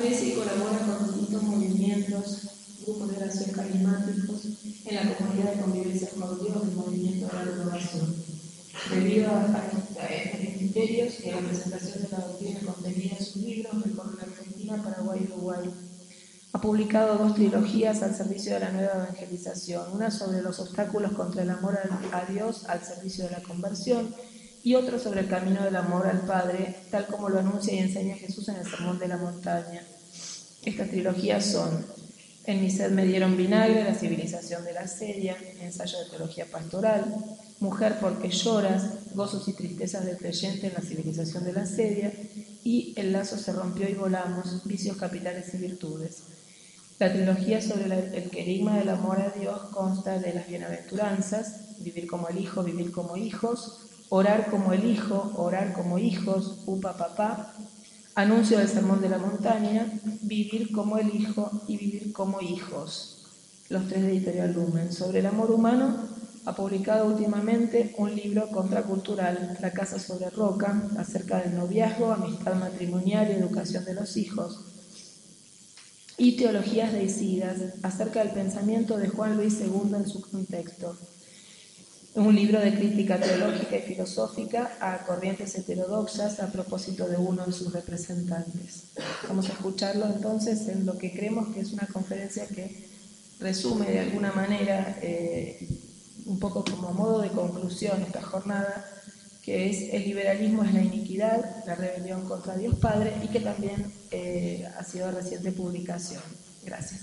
Aprecia y colabora con distintos movimientos, grupos de oración carismáticos en la comunidad de convivencia con Dios del movimiento de la renovación. Debido a estos criterios y a la presentación de la doctrina contenida en sus libros, recorre la Argentina, Paraguay y Uruguay. Ha publicado 2 trilogías al servicio de la nueva evangelización, una sobre los obstáculos contra el amor a Dios al servicio de la conversión y otra sobre el camino del amor al Padre, tal como lo anuncia y enseña Jesús en el Sermón de la Montaña. Estas trilogías son En mi sed me dieron vinagre, La civilización de la sedia, Ensayo de teología pastoral, Mujer, ¿por qué lloras?, Gozos y tristezas del creyente en la civilización de la sedia, y El lazo se rompió y volamos, Vicios capitales y virtudes. La trilogía sobre el querigma del amor a Dios consta de las bienaventuranzas, vivir como el Hijo, vivir como hijos, orar como el Hijo, orar como hijos, upa papá, anuncio del Sermón de la Montaña, vivir como el Hijo y vivir como hijos. Los 3 de Editorial Lumen. Sobre el amor humano, ha publicado últimamente un libro contracultural, La casa sobre roca, acerca del noviazgo, amistad matrimonial y educación de los hijos. Y Teologías deicidas, acerca del pensamiento de Juan Luis II en su contexto. Un libro de crítica teológica y filosófica a corrientes heterodoxas a propósito de uno de sus representantes. Vamos a escucharlo entonces en lo que creemos que es una conferencia que resume de alguna manera, un poco como modo de conclusión esta jornada, que es el liberalismo es la iniquidad, la rebelión contra Dios Padre, y que también ha sido de reciente publicación. Gracias.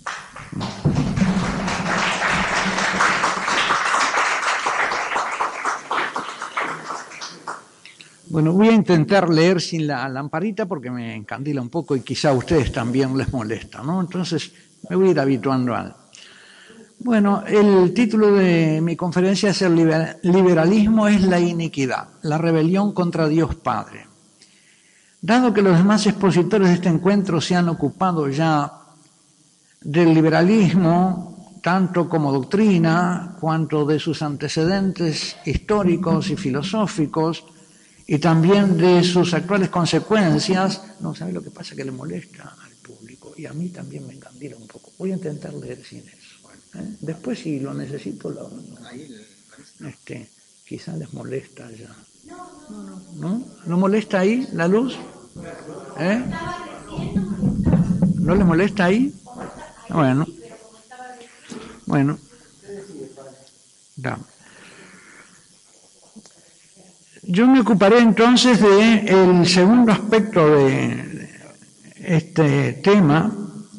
Bueno, voy a intentar leer sin la lamparita porque me encandila un poco y quizá a ustedes también les molesta, ¿no? Entonces me voy a ir habituando a... Bueno, el título de mi conferencia es El liberalismo es la iniquidad, la rebelión contra Dios Padre. Dado que los demás expositores de este encuentro se han ocupado ya del liberalismo, tanto como doctrina, cuanto de sus antecedentes históricos y filosóficos, y también de sus actuales consecuencias, no, ¿sabe lo que pasa? Que le molesta al público, y a mí también me encandila un poco. Voy a intentar leer sin eso. Después, si lo necesito, quizá les molesta ya. ¿No? ¿No molesta ahí la luz? ¿No les molesta ahí? Bueno. Da. Yo me ocuparé entonces del segundo aspecto de este tema.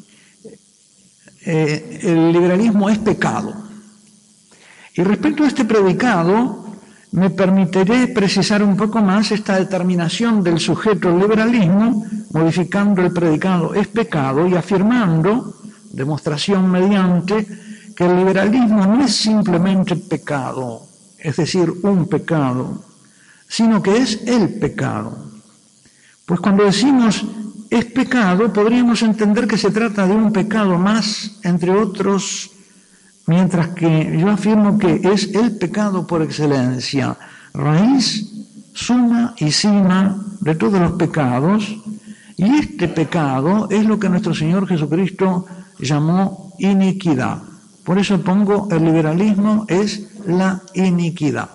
El liberalismo es pecado. Y respecto a este predicado, me permitiré precisar un poco más esta determinación del sujeto del liberalismo, modificando el predicado es pecado y afirmando, demostración mediante, que el liberalismo no es simplemente pecado, es decir, un pecado, sino que es el pecado. Pues cuando decimos es pecado, podríamos entender que se trata de un pecado más, entre otros, mientras que yo afirmo que es el pecado por excelencia, raíz, suma y cima de todos los pecados, y este pecado es lo que nuestro Señor Jesucristo llamó iniquidad. Por eso pongo el liberalismo es la iniquidad.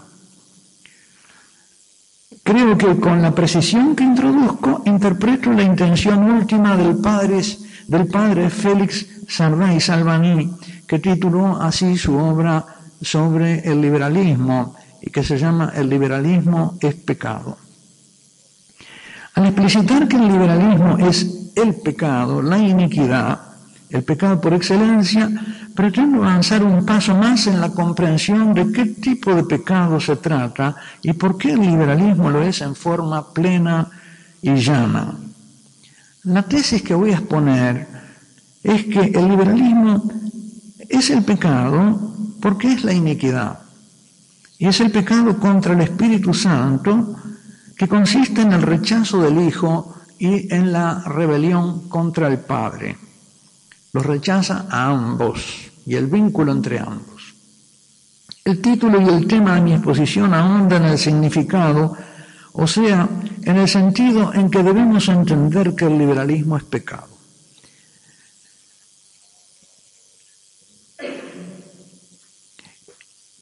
Creo que con la precisión que introduzco, interpreto la intención última del padre Félix Sardá Salvani, que tituló así su obra sobre el liberalismo y que se llama El liberalismo es pecado. Al explicitar que el liberalismo es el pecado, la iniquidad, el pecado por excelencia, pretendo avanzar un paso más en la comprensión de qué tipo de pecado se trata y por qué el liberalismo lo es en forma plena y llana. La tesis que voy a exponer es que el liberalismo es el pecado porque es la iniquidad. Y es el pecado contra el Espíritu Santo que consiste en el rechazo del Hijo y en la rebelión contra el Padre. Los rechaza a ambos y el vínculo entre ambos. El título y el tema de mi exposición ahondan en el significado, o sea, en el sentido en que debemos entender que el liberalismo es pecado.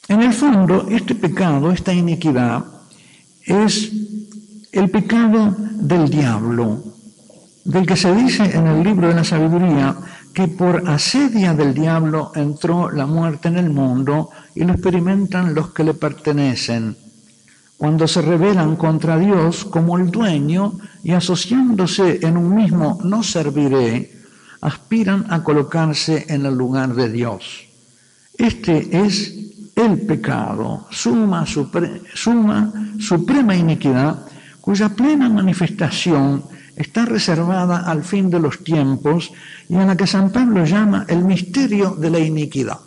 En el fondo, este pecado, esta iniquidad, es el pecado del diablo, del que se dice en el libro de la sabiduría que por asedia del diablo entró la muerte en el mundo y lo experimentan los que le pertenecen, cuando se rebelan contra Dios como el dueño y asociándose en un mismo no serviré, aspiran a colocarse en el lugar de Dios. Este es el pecado, suprema iniquidad, cuya plena manifestación está reservada al fin de los tiempos y a la que San Pablo llama el misterio de la iniquidad.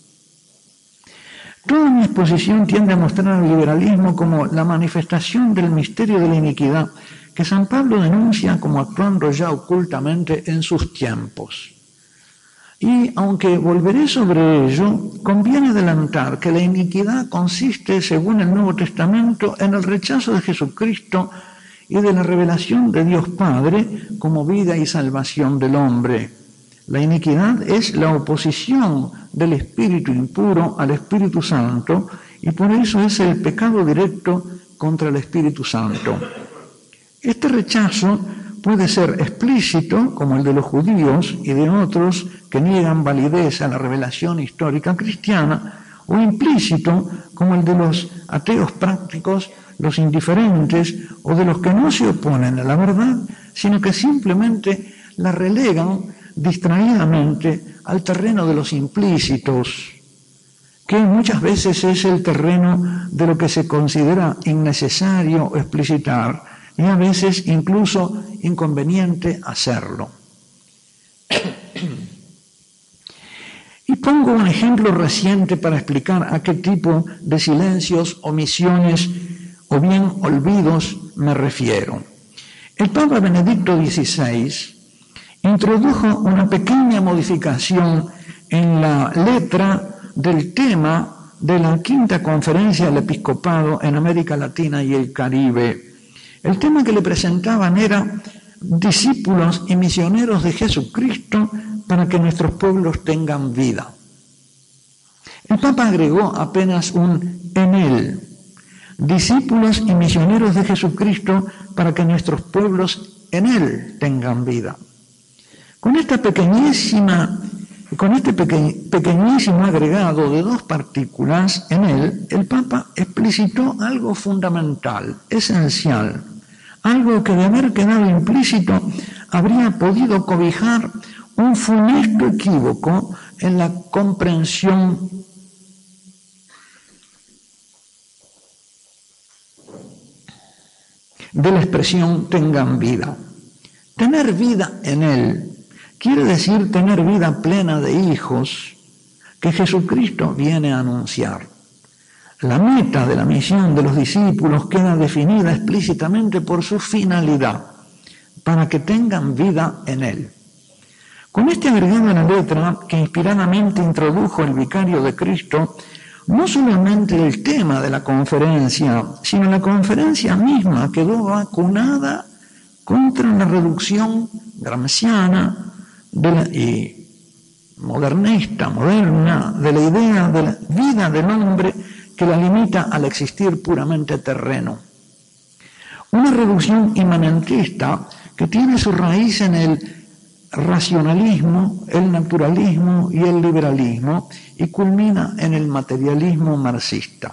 Toda mi exposición tiende a mostrar al liberalismo como la manifestación del misterio de la iniquidad que San Pablo denuncia como actuando ya ocultamente en sus tiempos. Y aunque volveré sobre ello, conviene adelantar que la iniquidad consiste, según el Nuevo Testamento, en el rechazo de Jesucristo y de la revelación de Dios Padre como vida y salvación del hombre. La iniquidad es la oposición del espíritu impuro al Espíritu Santo y por eso es el pecado directo contra el Espíritu Santo. Este rechazo puede ser explícito, como el de los judíos y de otros que niegan validez a la revelación histórica cristiana, o implícito, como el de los ateos prácticos, los indiferentes o de los que no se oponen a la verdad, sino que simplemente la relegan distraídamente al terreno de los implícitos, que muchas veces es el terreno de lo que se considera innecesario explicitar y a veces incluso inconveniente hacerlo. Y pongo un ejemplo reciente para explicar a qué tipo de silencios, omisiones o bien olvidos me refiero. El Papa Benedicto XVI introdujo una pequeña modificación en la letra del tema de la Quinta Conferencia del Episcopado en América Latina y el Caribe. El tema que le presentaban era discípulos y misioneros de Jesucristo para que nuestros pueblos tengan vida. El Papa agregó apenas un en él, discípulos y misioneros de Jesucristo para que nuestros pueblos en él tengan vida. Con este pequeñísimo agregado de dos partículas en él, el Papa explicitó algo fundamental, esencial, algo que de haber quedado implícito habría podido cobijar un funesto equívoco en la comprensión de la expresión tengan vida. Tener vida en él quiere decir tener vida plena de hijos que Jesucristo viene a anunciar. La meta de la misión de los discípulos queda definida explícitamente por su finalidad, para que tengan vida en él. Con este agregado en la letra que inspiradamente introdujo el vicario de Cristo, no solamente el tema de la conferencia, sino la conferencia misma quedó vacunada contra la reducción gramsciana y modernista, moderna, de la idea de la vida del hombre que la limita al existir puramente terreno. Una reducción inmanentista que tiene su raíz en el racionalismo, el naturalismo y el liberalismo y culmina en el materialismo marxista.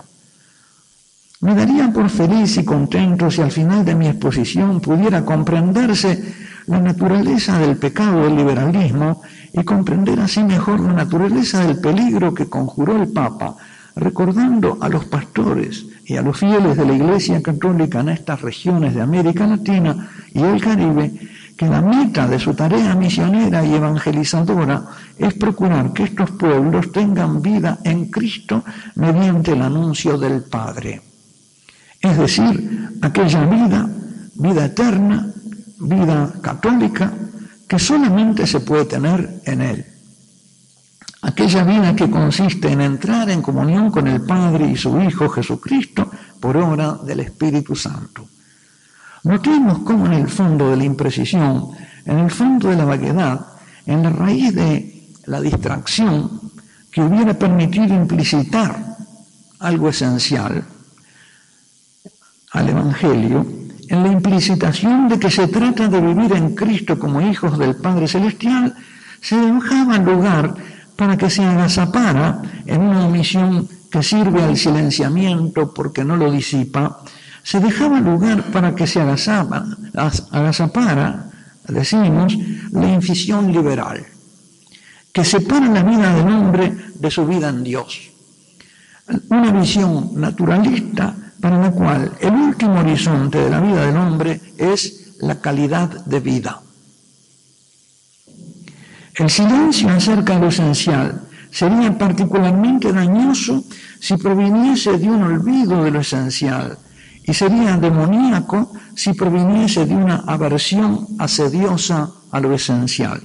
Me daría por feliz y contento si al final de mi exposición pudiera comprenderse la naturaleza del pecado del liberalismo y comprender así mejor la naturaleza del peligro que conjuró el Papa, recordando a los pastores y a los fieles de la Iglesia Católica en estas regiones de América Latina y el Caribe, que la meta de su tarea misionera y evangelizadora es procurar que estos pueblos tengan vida en Cristo mediante el anuncio del Padre. Es decir, aquella vida eterna, vida católica, que solamente se puede tener en Él. Aquella vida que consiste en entrar en comunión con el Padre y su Hijo Jesucristo por obra del Espíritu Santo. Notemos cómo en el fondo de la imprecisión, en el fondo de la vaguedad, en la raíz de la distracción que hubiera permitido implicitar algo esencial al Evangelio, en la implicitación de que se trata de vivir en Cristo como hijos del Padre Celestial, se dejaba lugar para que se agazapara en una omisión que sirve al silenciamiento porque no lo disipa, se dejaba lugar para que se agazapara, decimos, la incisión liberal, que separa la vida del hombre de su vida en Dios. Una visión naturalista para la cual el último horizonte de la vida del hombre es la calidad de vida. El silencio acerca de lo esencial sería particularmente dañoso si proviniese de un olvido de lo esencial y sería demoníaco si proviniese de una aversión asediosa a lo esencial.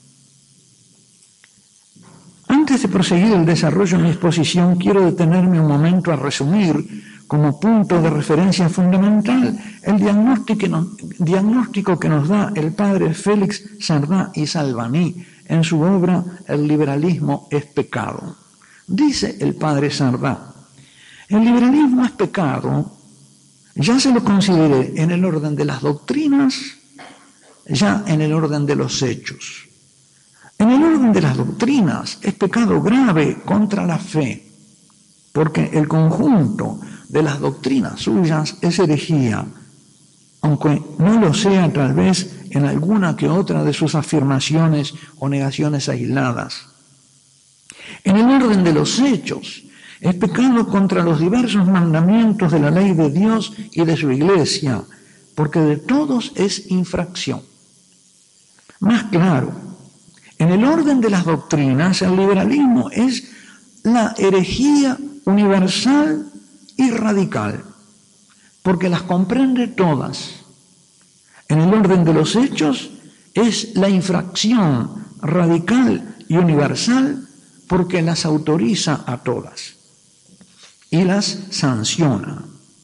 Antes de proseguir el desarrollo de mi exposición, quiero detenerme un momento a resumir como punto de referencia fundamental el diagnóstico que nos da el padre Félix Sardá y Salvany en su obra El liberalismo es pecado. Dice el padre Sardá, el liberalismo es pecado, ya se lo considere en el orden de las doctrinas, ya en el orden de los hechos. En el orden de las doctrinas es pecado grave contra la fe, porque el conjunto de las doctrinas suyas es herejía, aunque no lo sea tal vez en alguna que otra de sus afirmaciones o negaciones aisladas. En el orden de los hechos es pecado contra los diversos mandamientos de la ley de Dios y de su Iglesia, porque de todos es infracción. Más claro, en el orden de las doctrinas, el liberalismo es la herejía universal y radical, porque las comprende todas. En el orden de los hechos es la infracción radical y universal, porque las autoriza a todas y las sanciona.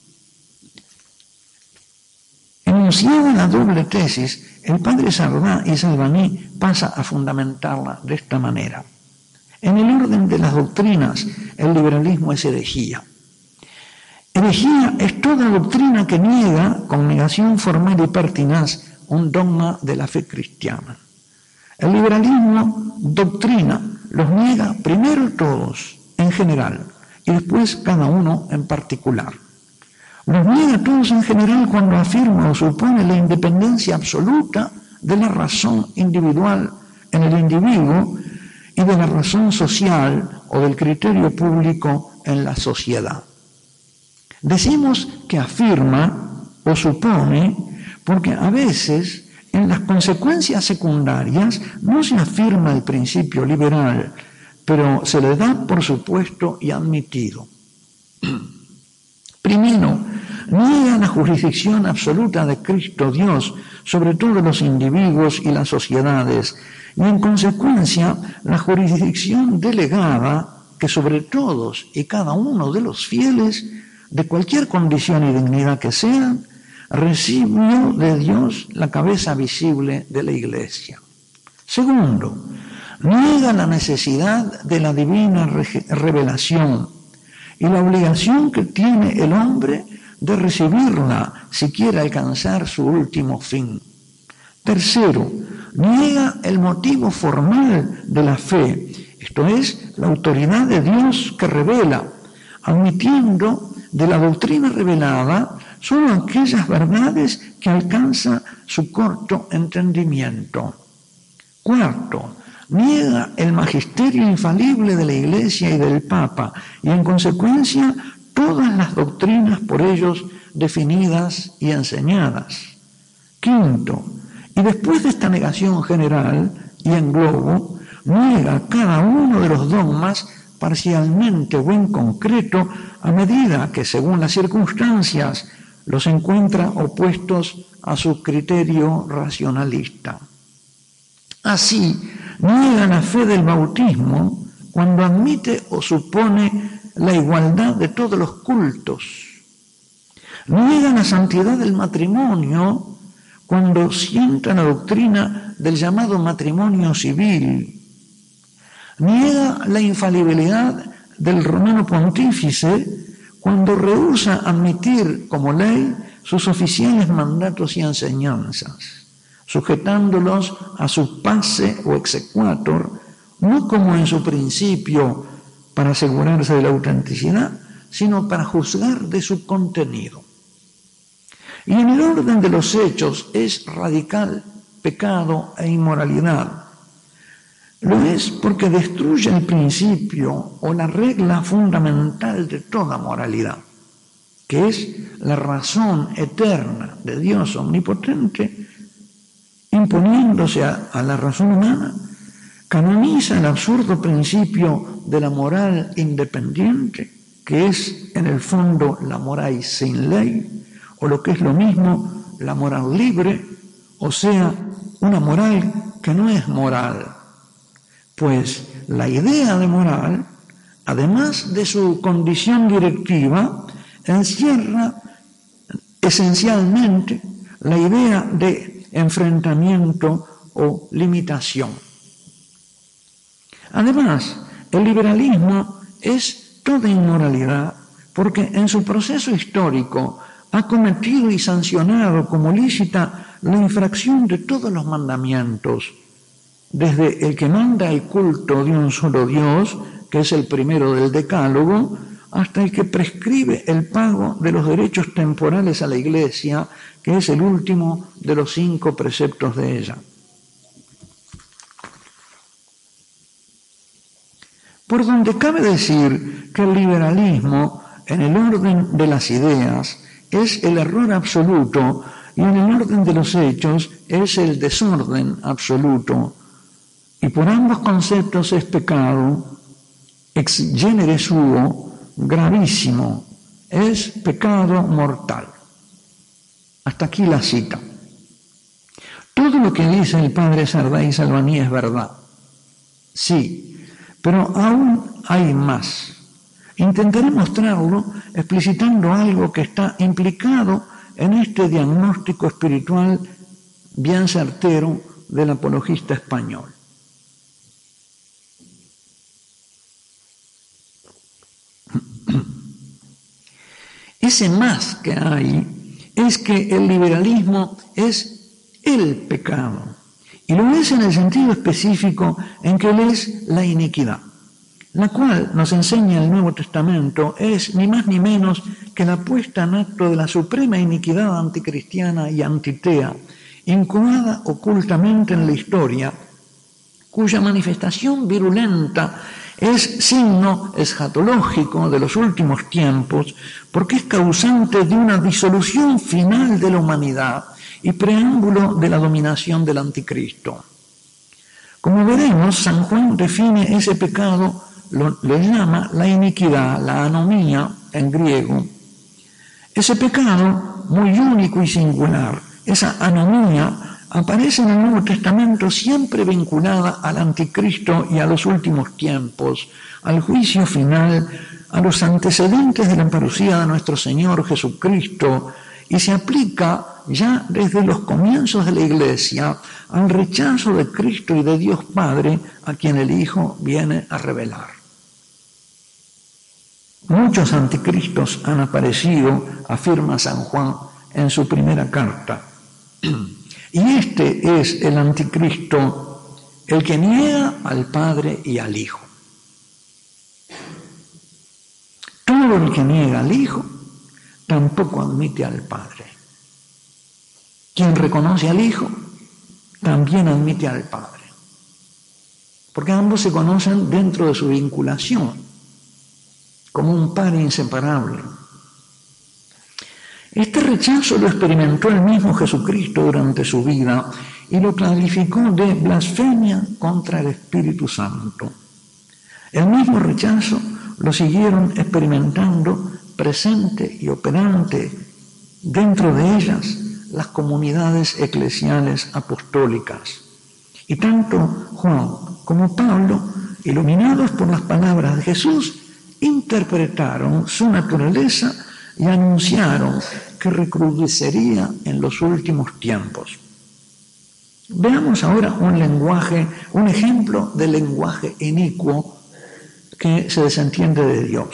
Enunciada la doble tesis, el padre Sardá y Salvany pasa a fundamentarla de esta manera. En el orden de las doctrinas, el liberalismo es herejía. Herejía es toda doctrina que niega, con negación formal y pertinaz, un dogma de la fe cristiana. El liberalismo doctrina, los niega primero todos, en general, y después cada uno en particular. Los niega todos en general cuando afirma o supone la independencia absoluta de la razón individual en el individuo y de la razón social o del criterio público en la sociedad. Decimos que afirma o supone porque a veces en las consecuencias secundarias no se afirma el principio liberal, pero se le da por supuesto y admitido. Primero, niega la jurisdicción absoluta de Cristo Dios sobre todos los individuos y las sociedades, y en consecuencia la jurisdicción delegada que sobre todos y cada uno de los fieles, de cualquier condición y dignidad que sean, recibió de Dios la cabeza visible de la Iglesia. Segundo, niega la necesidad de la divina revelación y la obligación que tiene el hombre de recibirla si quiere alcanzar su último fin. Tercero, niega el motivo formal de la fe, esto es, la autoridad de Dios que revela, admitiendo de la doctrina revelada solo aquellas verdades que alcanza su corto entendimiento. Cuarto, niega el magisterio infalible de la Iglesia y del Papa y en consecuencia todas las doctrinas por ellos definidas y enseñadas. Quinto, y después de esta negación general y en globo, niega cada uno de los dogmas parcialmente o en concreto a medida que según las circunstancias los encuentra opuestos a su criterio racionalista. Así, niega la fe del bautismo cuando admite o supone la igualdad de todos los cultos. Niega la santidad del matrimonio cuando sienta la doctrina del llamado matrimonio civil. Niega la infalibilidad del romano pontífice cuando rehúsa admitir como ley sus oficiales mandatos y enseñanzas, sujetándolos a su pace o exequatur, no como en su principio para asegurarse de la autenticidad, sino para juzgar de su contenido. Y en el orden de los hechos es radical pecado e inmoralidad. Lo es porque destruye el principio o la regla fundamental de toda moralidad, que es la razón eterna de Dios omnipotente, imponiéndose a la razón humana, canoniza el absurdo principio de la moral independiente, que es en el fondo la moral sin ley, o lo que es lo mismo, la moral libre, o sea, una moral que no es moral. Pues la idea de moral, además de su condición directiva, encierra esencialmente la idea de enfrentamiento o limitación. Además, el liberalismo es toda inmoralidad porque en su proceso histórico ha cometido y sancionado como lícita la infracción de todos los mandamientos, desde el que manda el culto de un solo Dios, que es el primero del Decálogo, hasta el que prescribe el pago de los derechos temporales a la Iglesia, que es el último de los 5 preceptos de ella. Por donde cabe decir que el liberalismo, en el orden de las ideas, es el error absoluto y en el orden de los hechos es el desorden absoluto. Y por ambos conceptos es pecado, ex genere suo, gravísimo, es pecado mortal. Hasta aquí la cita. Todo lo que dice el padre Sardá y Salvaní es verdad. Sí, pero aún hay más. Intentaré mostrarlo explicitando algo que está implicado en este diagnóstico espiritual bien certero del apologista español. Ese más que hay es que el liberalismo es el pecado, y lo es en el sentido específico en que él es la iniquidad, la cual, nos enseña el Nuevo Testamento, es ni más ni menos que la puesta en acto de la suprema iniquidad anticristiana y antitea, incubada ocultamente en la historia, cuya manifestación virulenta es signo escatológico de los últimos tiempos, porque es causante de una disolución final de la humanidad y preámbulo de la dominación del anticristo. Como veremos, San Juan define ese pecado, lo llama la iniquidad, la anomía en griego. Ese pecado, muy único y singular, esa anomía, aparece en el Nuevo Testamento siempre vinculada al anticristo y a los últimos tiempos, al juicio final, a los antecedentes de la parucía de nuestro Señor Jesucristo, y se aplica ya desde los comienzos de la Iglesia al rechazo de Cristo y de Dios Padre a quien el Hijo viene a revelar. Muchos anticristos han aparecido, afirma San Juan en su primera carta. Y este es el anticristo, el que niega al Padre y al Hijo. Todo el que niega al Hijo tampoco admite al Padre. Quien reconoce al Hijo también admite al Padre. Porque ambos se conocen dentro de su vinculación, como un par inseparable. Este rechazo lo experimentó el mismo Jesucristo durante su vida y lo calificó de blasfemia contra el Espíritu Santo. El mismo rechazo lo siguieron experimentando presente y operante dentro de ellas las comunidades eclesiales apostólicas. Y tanto Juan como Pablo, iluminados por las palabras de Jesús, interpretaron su naturaleza y anunciaron que recrudecería en los últimos tiempos. Veamos ahora un ejemplo de lenguaje inicuo que se desentiende de Dios.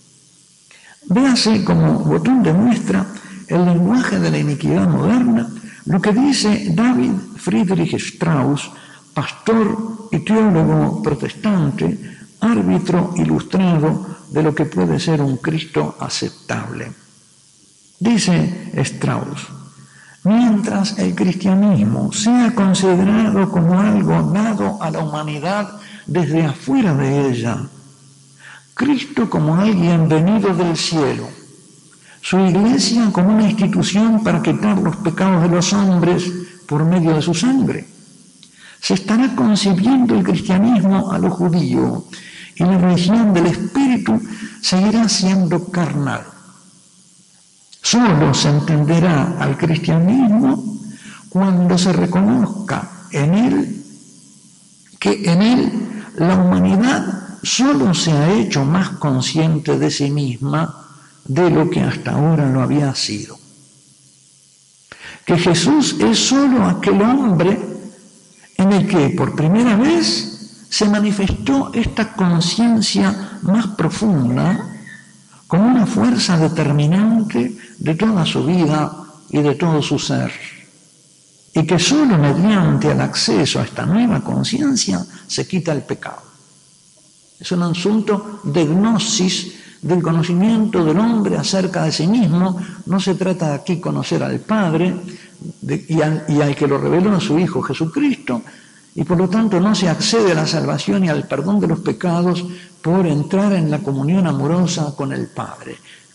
Véase como botón de muestra el lenguaje de la iniquidad moderna, lo que dice David Friedrich Strauss, pastor y teólogo protestante, árbitro ilustrado de lo que puede ser un Cristo aceptable. Dice Strauss: mientras el cristianismo sea considerado como algo dado a la humanidad desde afuera de ella, Cristo como alguien venido del cielo, su iglesia como una institución para quitar los pecados de los hombres por medio de su sangre, se estará concibiendo el cristianismo a lo judío y la religión del espíritu seguirá siendo carnal. Solo se entenderá al cristianismo cuando se reconozca en él que en él la humanidad solo se ha hecho más consciente de sí misma de lo que hasta ahora lo había sido. Que Jesús es solo aquel hombre en el que por primera vez se manifestó esta conciencia más profunda como una fuerza determinante de toda su vida y de todo su ser, y que solo mediante el acceso a esta nueva conciencia se quita el pecado. Es un asunto de gnosis, del conocimiento del hombre acerca de sí mismo. No se trata de aquí conocer al Padre y al que lo reveló a su Hijo Jesucristo, y por lo tanto no se accede a la salvación y al perdón de los pecados por entrar en la comunión amorosa con el Padre.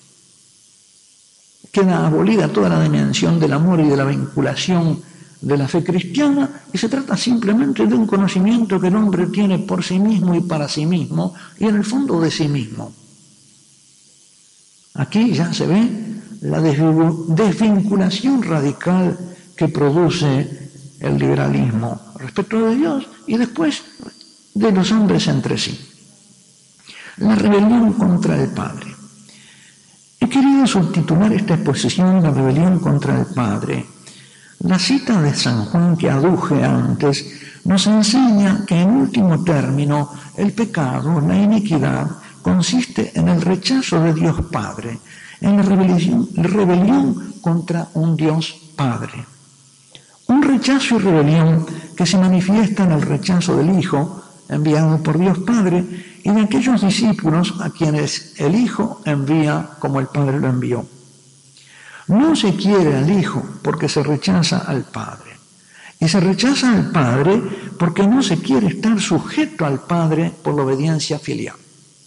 Queda abolida toda la dimensión del amor y de la vinculación de la fe cristiana, y se trata simplemente de un conocimiento que el hombre tiene por sí mismo y para sí mismo, y en el fondo de sí mismo. Aquí ya se ve la desvinculación radical que produce el liberalismo respecto de Dios y después de los hombres entre sí. La rebelión contra el Padre. He querido subtitular esta exposición La rebelión contra el Padre. La cita de San Juan que aduje antes nos enseña que en último término el pecado, la iniquidad, consiste en el rechazo de Dios Padre, en la rebelión contra un Dios Padre. Un rechazo y rebelión que se manifiesta en el rechazo del Hijo, enviado por Dios Padre, y de aquellos discípulos a quienes el Hijo envía como el Padre lo envió. No se quiere al Hijo porque se rechaza al Padre. Y se rechaza al Padre porque no se quiere estar sujeto al Padre por la obediencia filial.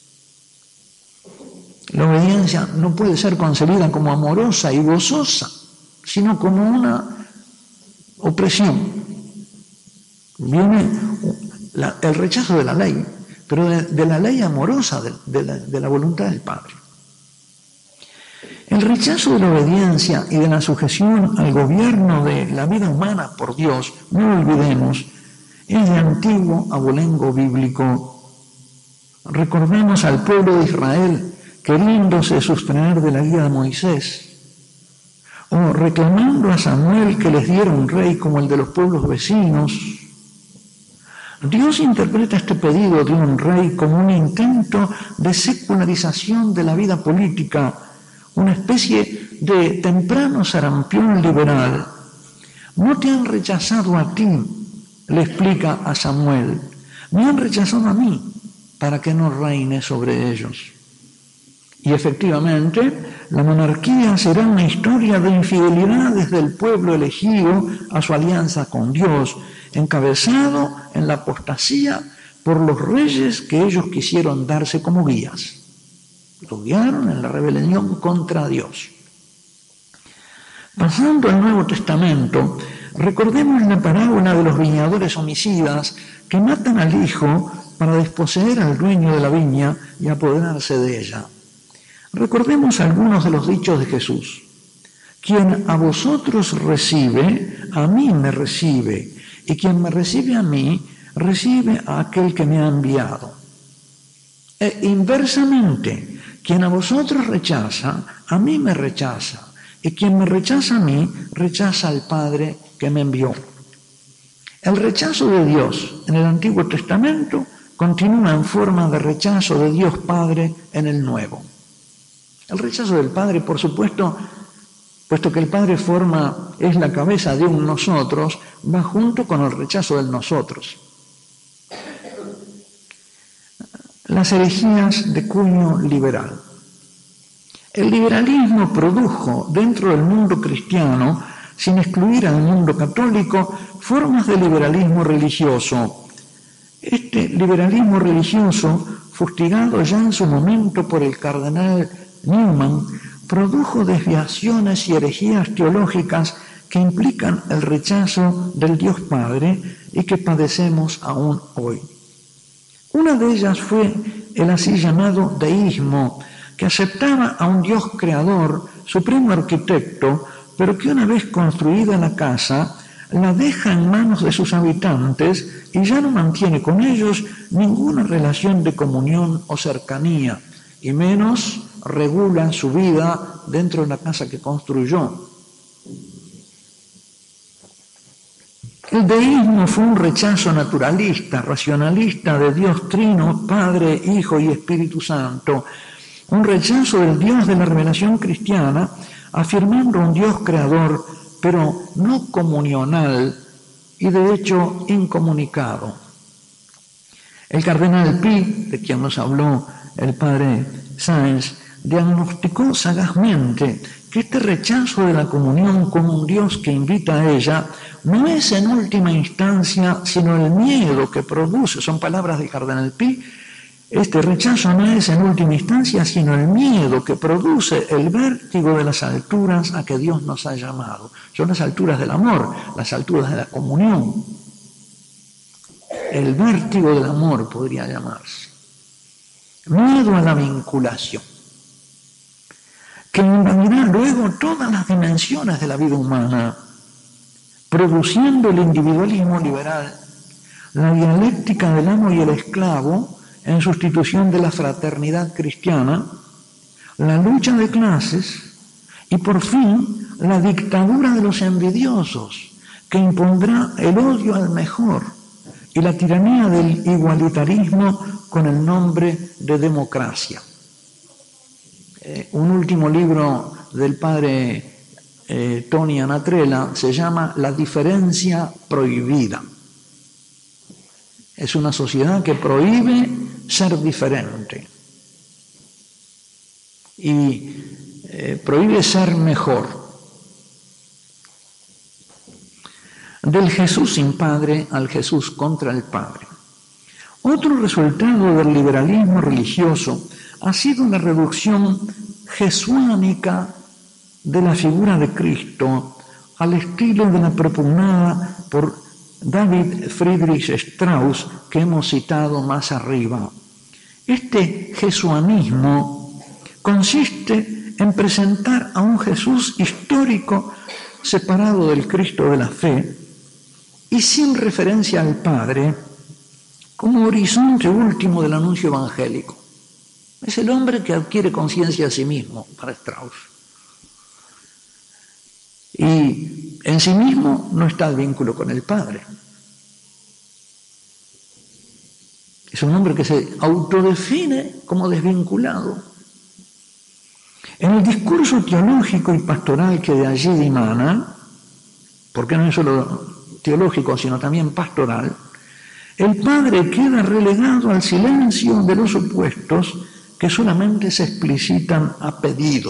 La obediencia no puede ser concebida como amorosa y gozosa, sino como una opresión. Viene el rechazo de la ley, pero de la ley amorosa, de la voluntad del Padre. El rechazo de la obediencia y de la sujeción al gobierno de la vida humana por Dios, no lo olvidemos, es de antiguo abolengo bíblico. Recordemos al pueblo de Israel queriéndose sustraer de la guía de Moisés, o reclamando a Samuel que les diera un rey como el de los pueblos vecinos. Dios interpreta este pedido de un rey como un intento de secularización de la vida política, una especie de temprano sarampión liberal. No te han rechazado a ti, le explica a Samuel, me han rechazado a mí para que no reine sobre ellos. Y efectivamente, la monarquía será una historia de infidelidades del pueblo elegido a su alianza con Dios, encabezado en la apostasía por los reyes que ellos quisieron darse como guías. Lo guiaron en la rebelión contra Dios. Pasando al Nuevo Testamento, recordemos la parábola de los viñadores homicidas que matan al hijo para desposeer al dueño de la viña y apoderarse de ella. Recordemos algunos de los dichos de Jesús. Quien a vosotros recibe, a mí me recibe, y quien me recibe a mí, recibe a aquel que me ha enviado. E inversamente, quien a vosotros rechaza, a mí me rechaza, y quien me rechaza a mí, rechaza al Padre que me envió. El rechazo de Dios en el Antiguo Testamento continúa en forma de rechazo de Dios Padre en el Nuevo. El rechazo del Padre, por supuesto, puesto que el Padre es la cabeza de un nosotros, va junto con el rechazo del nosotros. Las herejías de cuño liberal. El liberalismo produjo dentro del mundo cristiano, sin excluir al mundo católico, formas de liberalismo religioso. Este liberalismo religioso, fustigado ya en su momento por el cardenal Newman, produjo desviaciones y herejías teológicas que implican el rechazo del Dios Padre y que padecemos aún hoy. Una de ellas fue el así llamado deísmo, que aceptaba a un Dios creador, supremo arquitecto, pero que una vez construida la casa, la deja en manos de sus habitantes y ya no mantiene con ellos ninguna relación de comunión o cercanía, y menos regula su vida dentro de la casa que construyó. El deísmo fue un rechazo naturalista, racionalista de Dios Trino, Padre, Hijo y Espíritu Santo, un rechazo del Dios de la revelación cristiana, afirmando un Dios creador, pero no comunional y de hecho incomunicado. El cardenal Pi, de quien nos habló el padre Sáenz, diagnosticó sagazmente que este rechazo de la comunión con un Dios que invita a ella no es en última instancia sino el miedo que produce, son palabras del cardenal Pi, este rechazo no es en última instancia sino el miedo que produce el vértigo de las alturas a que Dios nos ha llamado. Son las alturas del amor, las alturas de la comunión. El vértigo del amor podría llamarse. Miedo a la vinculación, que invadirá luego todas las dimensiones de la vida humana, produciendo el individualismo liberal, la dialéctica del amo y el esclavo en sustitución de la fraternidad cristiana, la lucha de clases y por fin la dictadura de los envidiosos, que impondrá el odio al mejor y la tiranía del igualitarismo con el nombre de democracia. Un último libro del padre Tony Anatrella se llama La diferencia prohibida. Es una sociedad que prohíbe ser diferente y prohíbe ser mejor. Del Jesús sin Padre al Jesús contra el Padre. Otro resultado del liberalismo religioso ha sido la reducción jesuánica de la figura de Cristo al estilo de la propugnada por David Friedrich Strauss, que hemos citado más arriba. Este jesuanismo consiste en presentar a un Jesús histórico separado del Cristo de la fe y sin referencia al Padre como horizonte último del anuncio evangélico. Es el hombre que adquiere conciencia a sí mismo, para Strauss. Y en sí mismo no está el vínculo con el Padre. Es un hombre que se autodefine como desvinculado. En el discurso teológico y pastoral que de allí dimana, porque no es solo teológico, sino también pastoral, el Padre queda relegado al silencio de los opuestos que solamente se explicitan a pedido.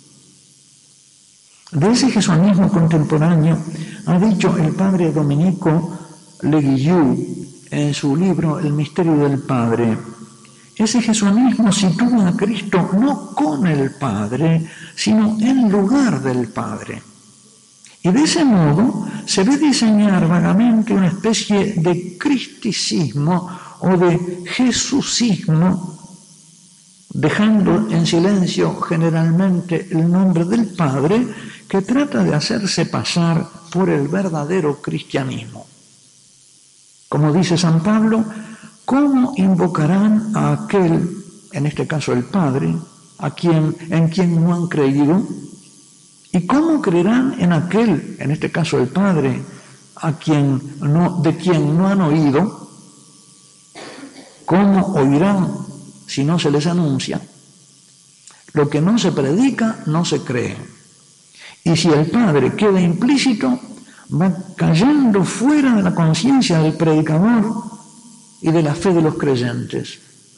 De ese jesuanismo contemporáneo ha dicho el padre Domenico Leguillou en su libro El misterio del Padre. Ese jesuanismo sitúa a Cristo no con el Padre, sino en lugar del Padre. Y de ese modo se ve diseñar vagamente una especie de cristicismo o de jesucismo, dejando en silencio generalmente el nombre del Padre, que trata de hacerse pasar por el verdadero cristianismo. Como dice San Pablo, ¿cómo invocarán a aquel, en este caso el Padre, en quien no han creído? ¿Y cómo creerán en aquel, en este caso el Padre, de quien no han oído? ¿Cómo oirán si no se les anuncia? Lo que no se predica no se cree. Y si el Padre queda implícito, va cayendo fuera de la conciencia del predicador y de la fe de los creyentes.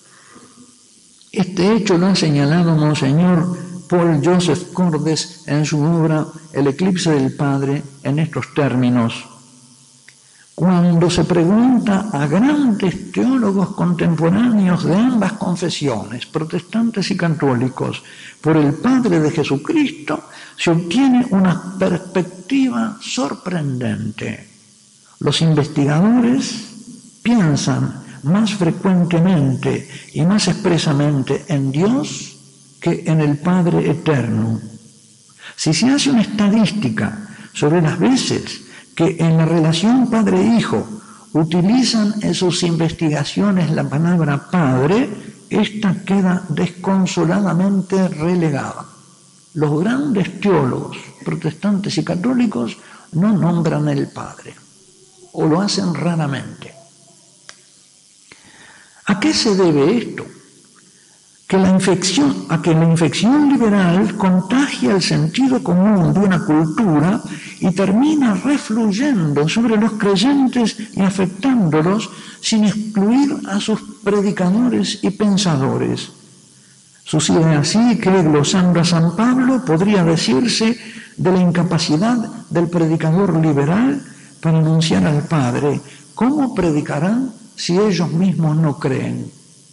Este hecho lo ha señalado Monseñor Paul Joseph Cordes en su obra El eclipse del Padre en estos términos. Cuando se pregunta a grandes teólogos contemporáneos de ambas confesiones, protestantes y católicos, por el Padre de Jesucristo, se obtiene una perspectiva sorprendente. Los investigadores piensan más frecuentemente y más expresamente en Dios que en el Padre eterno. Si se hace una estadística sobre las veces que en la relación padre-hijo utilizan en sus investigaciones la palabra padre, esta queda desconsoladamente relegada. Los grandes teólogos protestantes y católicos no nombran el Padre, o lo hacen raramente. ¿A qué se debe esto? A que la infección liberal contagia el sentido común de una cultura y termina refluyendo sobre los creyentes y afectándolos sin excluir a sus predicadores y pensadores. Sucede así que, glosando a San Pablo, podría decirse de la incapacidad del predicador liberal para anunciar al Padre. ¿Cómo predicarán si ellos mismos no creen?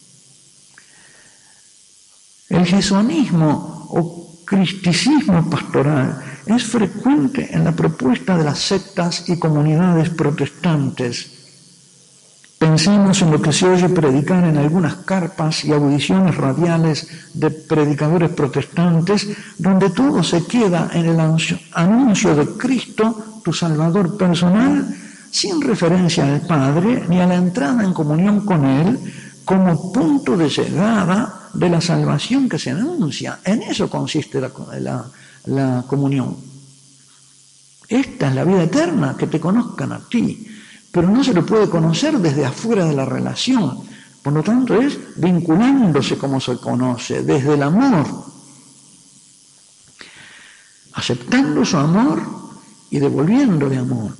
El jesuanismo o cristicismo pastoral es frecuente en la propuesta de las sectas y comunidades protestantes. Pensemos en lo que se oye predicar en algunas carpas y audiciones radiales de predicadores protestantes, donde todo se queda en el anuncio de Cristo, tu Salvador personal, sin referencia al Padre ni a la entrada en comunión con Él como punto de llegada de la salvación que se anuncia. En eso consiste la comunión. Esta es la vida eterna, que te conozcan a ti, pero no se lo puede conocer desde afuera de la relación. Por lo tanto, es vinculándose como se conoce, desde el amor, aceptando su amor y devolviéndole amor.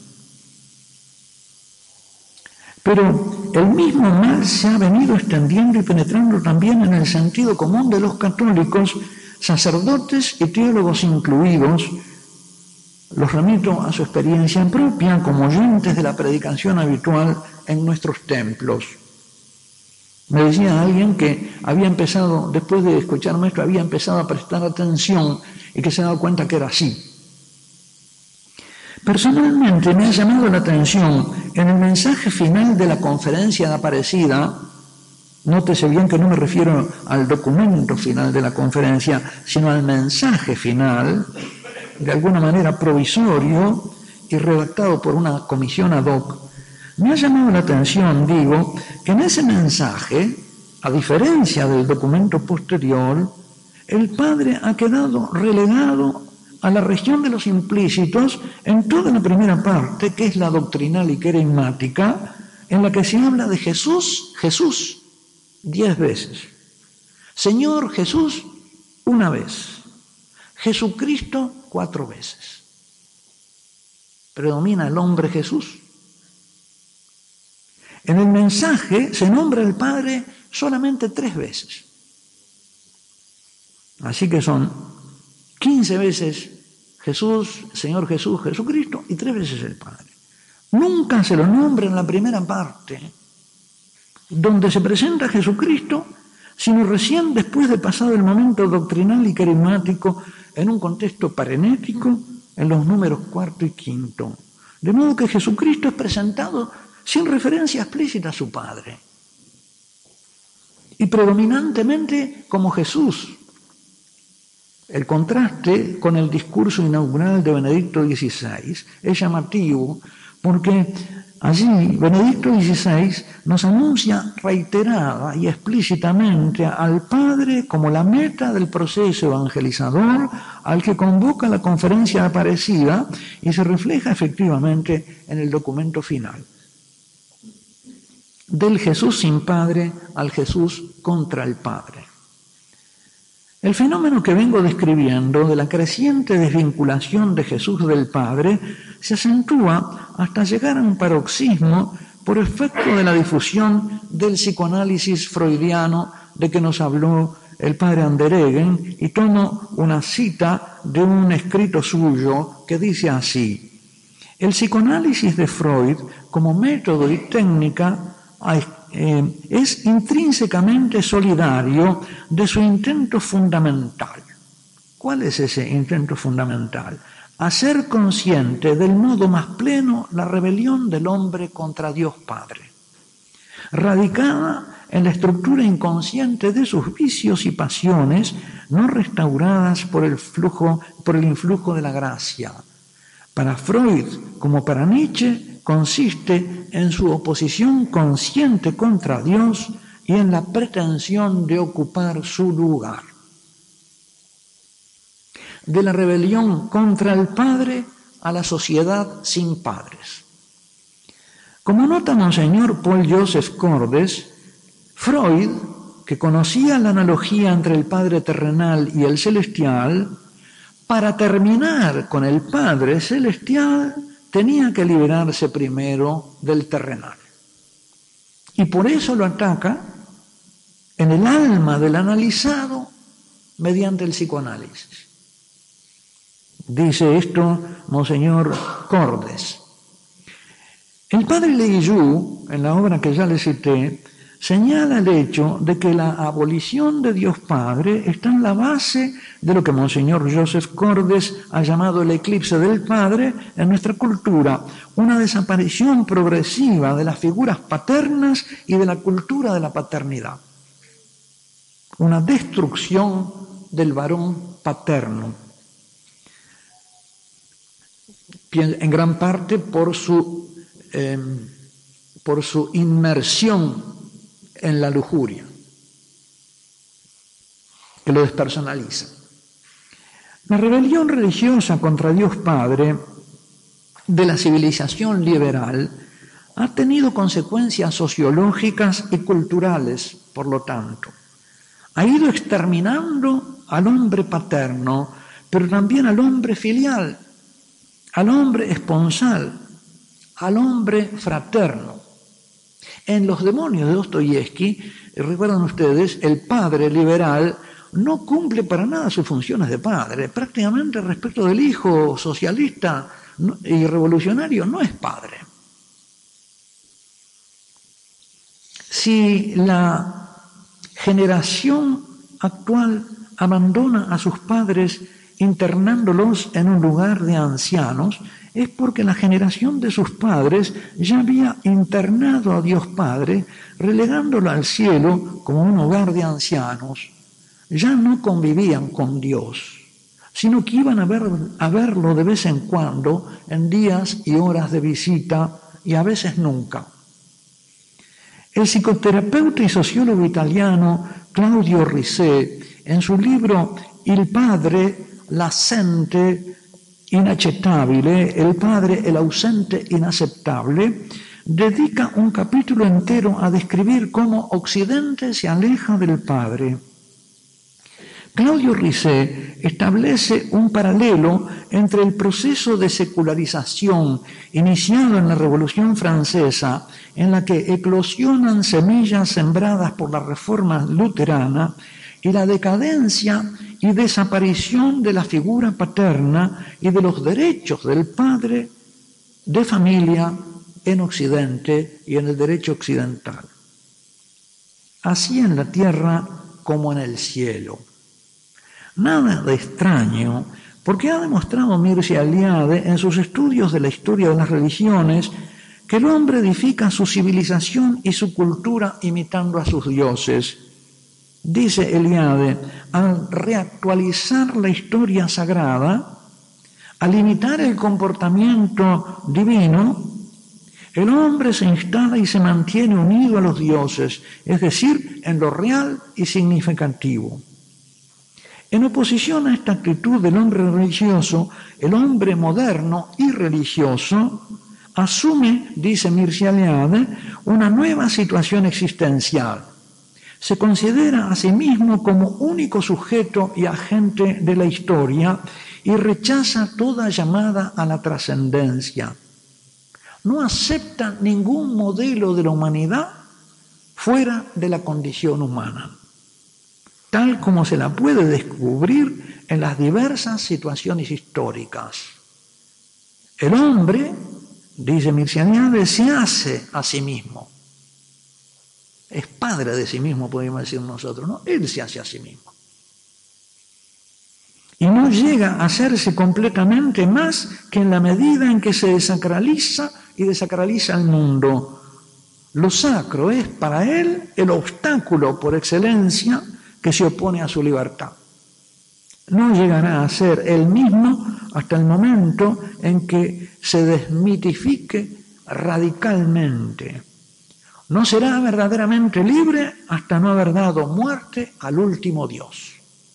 Pero el mismo mal se ha venido extendiendo y penetrando también en el sentido común de los católicos, sacerdotes y teólogos incluidos. Los remito a su experiencia propia como oyentes de la predicación habitual en nuestros templos. Me decía alguien que había empezado, después de escucharme esto, había empezado a prestar atención y que se ha dado cuenta que era así. Personalmente me ha llamado la atención en el mensaje final de la conferencia de Aparecida. Nótese bien que no me refiero al documento final de la conferencia, sino al mensaje final, de alguna manera provisorio y redactado por una comisión ad hoc. Me ha llamado la atención, digo, que en ese mensaje, a diferencia del documento posterior, el Padre ha quedado relegado a la región de los implícitos en toda la primera parte, que es la doctrinal y querigmática, en la que se habla de Jesús, 10 veces. Señor Jesús, 1 vez. Jesucristo, 4 veces. Predomina el hombre Jesús. En el mensaje se nombra al Padre solamente 3 veces. Así que son 15 veces Jesús, Señor Jesús, Jesucristo, y 3 veces el Padre. Nunca se lo nombra en la primera parte, donde se presenta Jesucristo, sino recién después de pasado el momento doctrinal y carismático en un contexto parenético en los números 4 y 5. De modo que Jesucristo es presentado sin referencia explícita a su Padre, y predominantemente como Jesús. El contraste con el discurso inaugural de Benedicto XVI es llamativo porque allí Benedicto XVI nos anuncia reiterada y explícitamente al Padre como la meta del proceso evangelizador al que convoca la conferencia de Aparecida y se refleja efectivamente en el documento final. del Jesús sin Padre al Jesús contra el Padre. El fenómeno que vengo describiendo de la creciente desvinculación de Jesús del Padre se acentúa hasta llegar a un paroxismo por efecto de la difusión del psicoanálisis freudiano de que nos habló el padre Andereggen, y tomo una cita de un escrito suyo que dice así: el psicoanálisis de Freud como método y técnica es intrínsecamente solidario de su intento fundamental. ¿Cuál es ese intento fundamental? Hacer consciente del modo más pleno la rebelión del hombre contra Dios Padre, radicada en la estructura inconsciente de sus vicios y pasiones no restauradas por el influjo de la gracia. Para Freud, como para Nietzsche, consiste en su oposición consciente contra Dios y en la pretensión de ocupar su lugar. De la rebelión contra el Padre a la sociedad sin padres. Como nota Monseñor Paul Joseph Cordes, Freud, que conocía la analogía entre el Padre terrenal y el celestial, para terminar con el Padre celestial tenía que liberarse primero del terrenal. Y por eso lo ataca en el alma del analizado mediante el psicoanálisis. Dice esto Monseñor Cordes. El padre Lisieux, en la obra que ya le cité, señala el hecho de que la abolición de Dios Padre está en la base de lo que Monseñor Joseph Cordes ha llamado el eclipse del Padre en nuestra cultura, una desaparición progresiva de las figuras paternas y de la cultura de la paternidad, una destrucción del varón paterno, en gran parte por su inmersión en la lujuria, que lo despersonaliza. La rebelión religiosa contra Dios Padre de la civilización liberal ha tenido consecuencias sociológicas y culturales, por lo tanto. Ha ido exterminando al hombre paterno, pero también al hombre filial, al hombre esponsal, al hombre fraterno. En Los demonios de Dostoyevsky, recuerdan ustedes, el padre liberal no cumple para nada sus funciones de padre. Prácticamente respecto del hijo socialista y revolucionario no es padre. Si la generación actual abandona a sus padres internándolos en un lugar de ancianos, es porque la generación de sus padres ya había internado a Dios Padre, relegándolo al cielo como un hogar de ancianos. Ya no convivían con Dios, sino que iban a verlo de vez en cuando, en días y horas de visita, y a veces nunca. El psicoterapeuta y sociólogo italiano Claudio Risset, en su libro Il padre, l'assente inaccettabile, el padre, el ausente inaceptable, dedica un capítulo entero a describir cómo Occidente se aleja del padre. Claudio Risset establece un paralelo entre el proceso de secularización iniciado en la Revolución Francesa, en la que eclosionan semillas sembradas por la Reforma luterana, y la decadencia y desaparición de la figura paterna y de los derechos del padre de familia en Occidente y en el derecho occidental. Así en la tierra como en el cielo. Nada de extraño, porque ha demostrado Mircea Eliade en sus estudios de la historia de las religiones que el hombre edifica su civilización y su cultura imitando a sus dioses. Dice Eliade, al reactualizar la historia sagrada, al imitar el comportamiento divino, el hombre se instala y se mantiene unido a los dioses, es decir, en lo real y significativo. En oposición a esta actitud del hombre religioso, el hombre moderno y religioso asume, dice Mircea Eliade, una nueva situación existencial. Se considera a sí mismo como único sujeto y agente de la historia y rechaza toda llamada a la trascendencia. No acepta ningún modelo de la humanidad fuera de la condición humana, tal como se la puede descubrir en las diversas situaciones históricas. El hombre, dice Mircea Eliade, se hace a sí mismo. Es padre de sí mismo, podríamos decir nosotros, ¿no? Él se hace a sí mismo. Y no llega a hacerse completamente más que en la medida en que se desacraliza y desacraliza el mundo. Lo sacro es para él el obstáculo por excelencia que se opone a su libertad. No llegará a ser él mismo hasta el momento en que se desmitifique radicalmente. No será verdaderamente libre hasta no haber dado muerte al último Dios.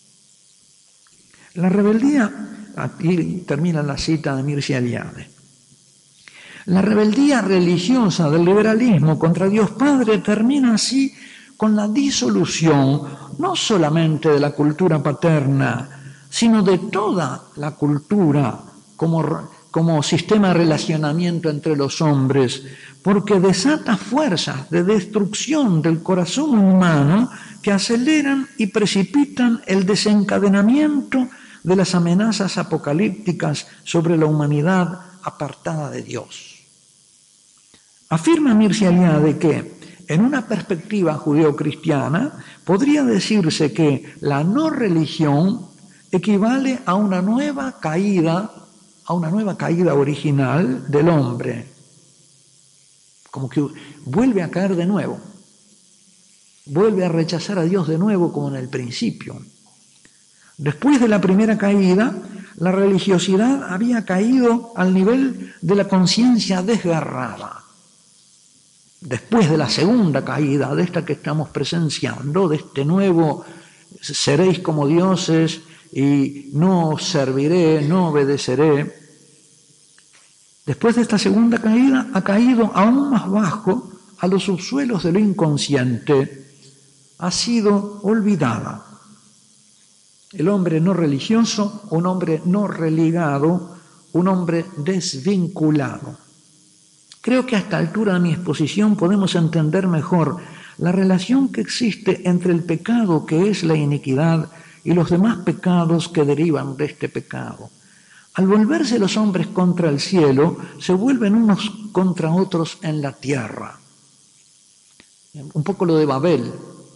La rebeldía, aquí termina la cita de Mircea Eliade, la rebeldía religiosa del liberalismo contra Dios Padre termina así con la disolución no solamente de la cultura paterna, sino de toda la cultura como sistema de relacionamiento entre los hombres, porque desata fuerzas de destrucción del corazón humano que aceleran y precipitan el desencadenamiento de las amenazas apocalípticas sobre la humanidad apartada de Dios. Afirma Mircea Eliade que, en una perspectiva judeocristiana, podría decirse que la no religión equivale a una nueva caída original del hombre, como que vuelve a caer de nuevo, vuelve a rechazar a Dios de nuevo como en el principio. Después de la primera caída, la religiosidad había caído al nivel de la conciencia desgarrada. Después de la segunda caída, de esta que estamos presenciando, de este nuevo seréis como dioses y no os serviré, no obedeceré, después de esta segunda caída ha caído aún más bajo a los subsuelos de lo inconsciente, ha sido olvidada. El hombre no religioso, un hombre no religado, un hombre desvinculado. Creo que a esta altura de mi exposición podemos entender mejor la relación que existe entre el pecado que es la iniquidad y los demás pecados que derivan de este pecado. Al volverse los hombres contra el cielo, se vuelven unos contra otros en la tierra. Un poco lo de Babel.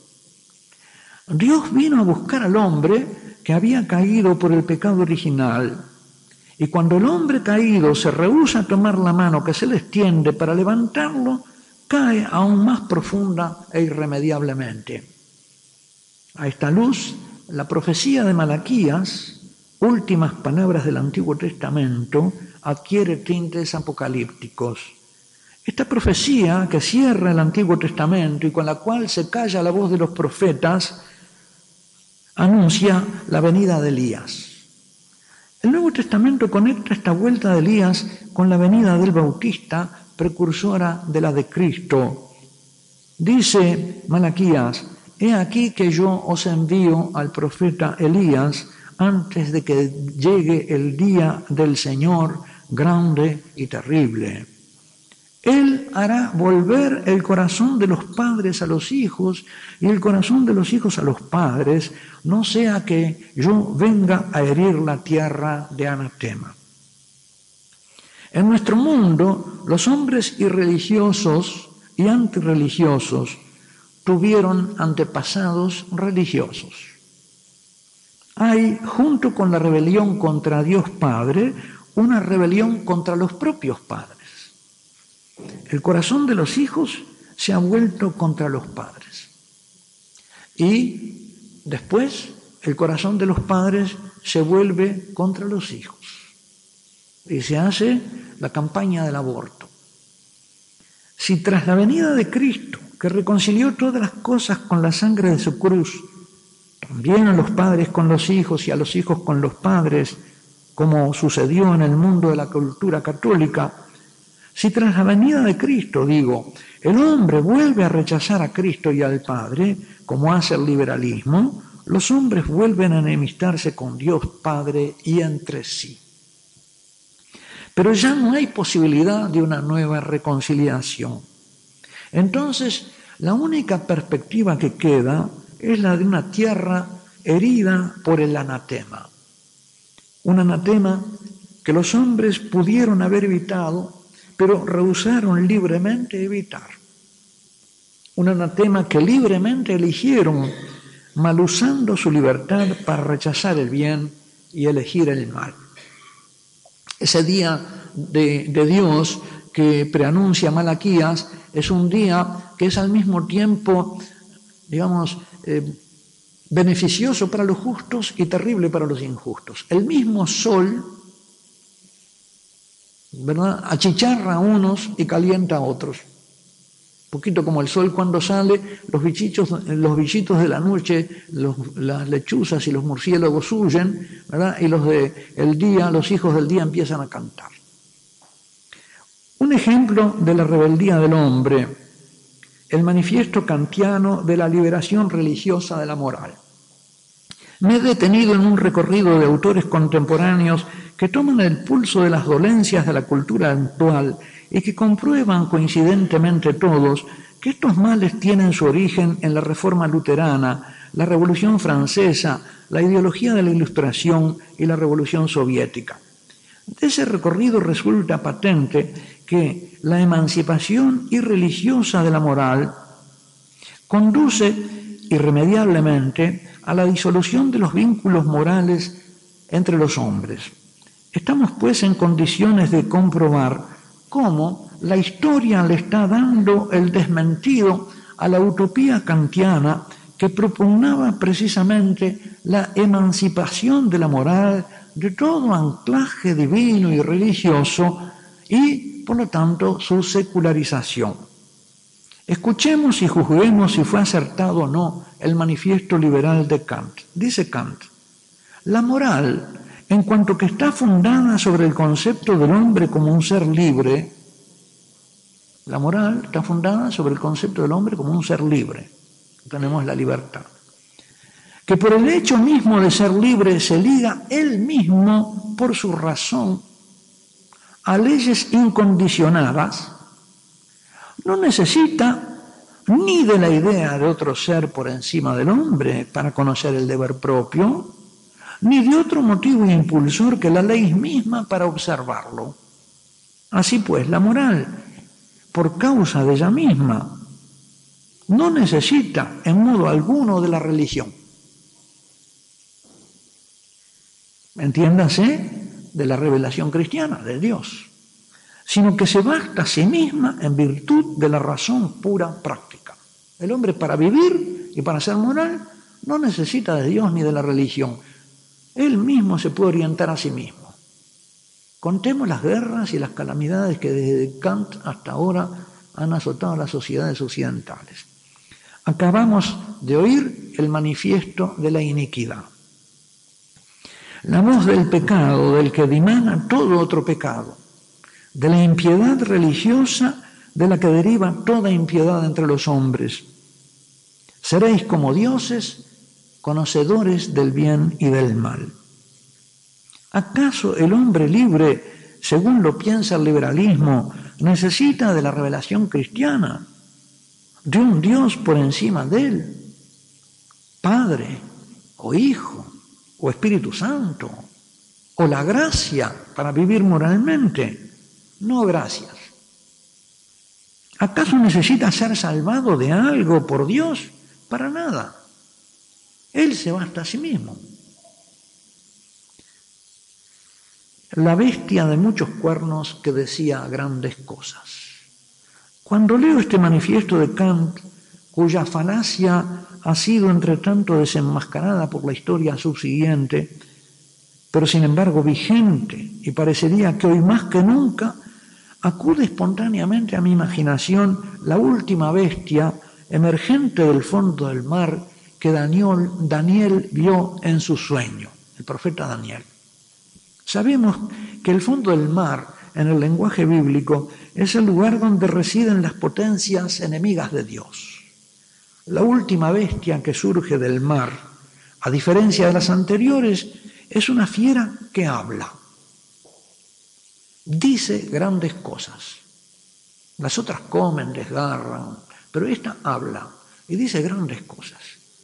Dios vino a buscar al hombre que había caído por el pecado original. Y cuando el hombre caído se rehúsa a tomar la mano que se le extiende para levantarlo, cae aún más profunda e irremediablemente. A esta luz, la profecía de Malaquías, últimas palabras del Antiguo Testamento, adquiere tintes apocalípticos. Esta profecía que cierra el Antiguo Testamento y con la cual se calla la voz de los profetas, anuncia la venida de Elías. El Nuevo Testamento conecta esta vuelta de Elías con la venida del Bautista, precursora de la de Cristo. Dice Malaquías: he aquí que yo os envío al profeta Elías antes de que llegue el día del Señor grande y terrible. Él hará volver el corazón de los padres a los hijos y el corazón de los hijos a los padres, no sea que yo venga a herir la tierra de anatema. En nuestro mundo, los hombres irreligiosos y antirreligiosos tuvieron antepasados religiosos. Hay, junto con la rebelión contra Dios Padre, una rebelión contra los propios padres. El corazón de los hijos se ha vuelto contra los padres. Y después el corazón de los padres se vuelve contra los hijos. Y se hace la campaña del aborto. Si tras la venida de Cristo, que reconcilió todas las cosas con la sangre de su cruz, también a los padres con los hijos y a los hijos con los padres, como sucedió en el mundo de la cultura católica, Si tras la venida de Cristo, digo, el hombre vuelve a rechazar a Cristo y al Padre, como hace el liberalismo, los hombres vuelven a enemistarse con Dios Padre y entre sí. Pero ya no hay posibilidad de una nueva reconciliación. Entonces, la única perspectiva que queda es la de una tierra herida por el anatema. Un anatema que los hombres pudieron haber evitado, pero rehusaron libremente evitar. Un anatema que libremente eligieron, mal usando su libertad para rechazar el bien y elegir el mal. Ese día de Dios que preanuncia Malaquías es un día que es al mismo tiempo, digamos, beneficioso para los justos y terrible para los injustos. El mismo sol, ¿verdad?, achicharra a unos y calienta a otros. Un poquito como el sol cuando sale, los bichitos de la noche, las lechuzas y los murciélagos huyen, ¿verdad?, y los hijos del día empiezan a cantar. Un ejemplo de la rebeldía del hombre, el manifiesto kantiano de la liberación religiosa de la moral. Me he detenido en un recorrido de autores contemporáneos que toman el pulso de las dolencias de la cultura actual y que comprueban coincidentemente todos que estos males tienen su origen en la Reforma luterana, la Revolución Francesa, la ideología de la Ilustración y la Revolución Soviética. De ese recorrido resulta patente que la emancipación irreligiosa de la moral conduce irremediablemente a la disolución de los vínculos morales entre los hombres. Estamos pues en condiciones de comprobar cómo la historia le está dando el desmentido a la utopía kantiana que propugnaba precisamente la emancipación de la moral de todo anclaje divino y religioso y, por lo tanto, su secularización. Escuchemos y juzguemos si fue acertado o no el manifiesto liberal de Kant. Dice Kant, la moral, en cuanto que está fundada sobre el concepto del hombre como un ser libre, la moral está fundada sobre el concepto del hombre como un ser libre. Tenemos la libertad. Que por el hecho mismo de ser libre se liga él mismo por su razón a leyes incondicionadas, no necesita ni de la idea de otro ser por encima del hombre para conocer el deber propio, ni de otro motivo impulsor que la ley misma para observarlo. Así pues, la moral, por causa de ella misma, no necesita en modo alguno de la religión. Entiéndase, de la revelación cristiana, de Dios, sino que se basta a sí misma en virtud de la razón pura práctica. El hombre para vivir y para ser moral no necesita de Dios ni de la religión. Él mismo se puede orientar a sí mismo. Contemos las guerras y las calamidades que desde Kant hasta ahora han azotado a las sociedades occidentales. Acabamos de oír el manifiesto de la iniquidad. La voz del pecado, del que dimana todo otro pecado, de la impiedad religiosa de la que deriva toda impiedad entre los hombres. Seréis como dioses, conocedores del bien y del mal. ¿Acaso el hombre libre, según lo piensa el liberalismo, necesita de la revelación cristiana, de un Dios por encima de él, Padre o Hijo o Espíritu Santo, o la gracia para vivir moralmente? No, gracias. ¿Acaso necesita ser salvado de algo por Dios? Para nada. Él se basta a sí mismo. La bestia de muchos cuernos que decía grandes cosas. Cuando leo este manifiesto de Kant, cuya falacia ha sido entre tanto desenmascarada por la historia subsiguiente, pero sin embargo vigente, y parecería que hoy más que nunca acude espontáneamente a mi imaginación la última bestia emergente del fondo del mar que Daniel vio en su sueño, el profeta Daniel. Sabemos que el fondo del mar en el lenguaje bíblico, es el lugar donde residen las potencias enemigas de Dios. La última bestia que surge del mar, a diferencia de las anteriores, es una fiera que habla. Dice grandes cosas. Las otras comen, desgarran, pero esta habla y dice grandes cosas.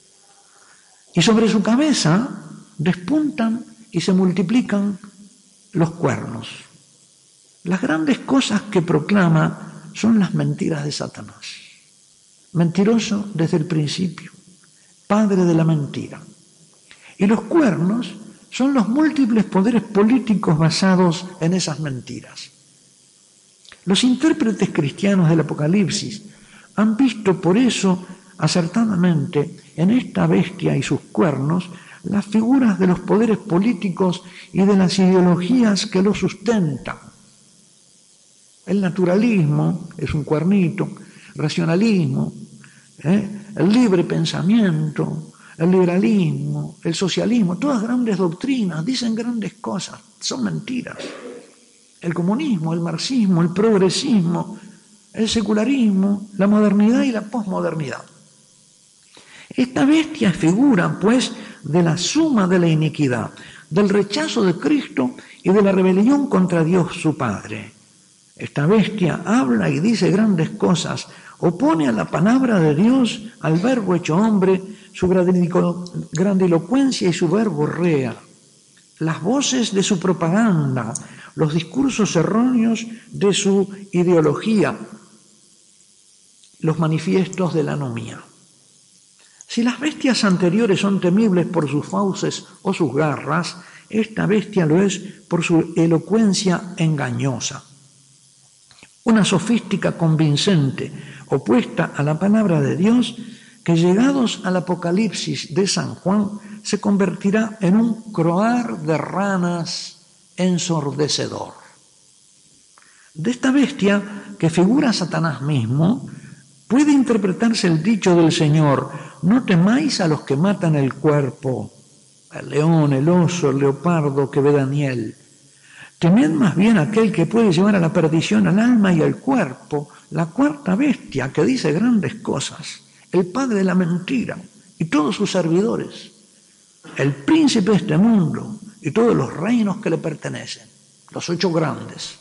Y sobre su cabeza despuntan y se multiplican los cuernos. Las grandes cosas que proclama son las mentiras de Satanás. Mentiroso desde el principio, padre de la mentira. Y los cuernos son los múltiples poderes políticos basados en esas mentiras. Los intérpretes cristianos del Apocalipsis han visto por eso acertadamente en esta bestia y sus cuernos las figuras de los poderes políticos y de las ideologías que lo sustentan. El naturalismo es un cuernito, racionalismo, el libre pensamiento, el liberalismo, el socialismo, todas grandes doctrinas, dicen grandes cosas, son mentiras. El comunismo, el marxismo, el progresismo, el secularismo, la modernidad y la posmodernidad. Esta bestia es figura, pues, de la suma de la iniquidad, del rechazo de Cristo y de la rebelión contra Dios su Padre. Esta bestia habla y dice grandes cosas, opone a la palabra de Dios, al verbo hecho hombre, su grandilocuencia y su verborrea, las voces de su propaganda, los discursos erróneos de su ideología, los manifiestos de la anomía. Si las bestias anteriores son temibles por sus fauces o sus garras, esta bestia lo es por su elocuencia engañosa. Una sofística convincente, opuesta a la palabra de Dios, que llegados al Apocalipsis de San Juan, se convertirá en un croar de ranas ensordecedor. De esta bestia, que figura Satanás mismo, puede interpretarse el dicho del Señor: no temáis a los que matan el cuerpo, el león, el oso, el leopardo que ve Daniel. Temed más bien aquel que puede llevar a la perdición al alma y al cuerpo, la cuarta bestia que dice grandes cosas, el padre de la mentira y todos sus servidores, el príncipe de este mundo y todos los reinos que le pertenecen, los 8 grandes.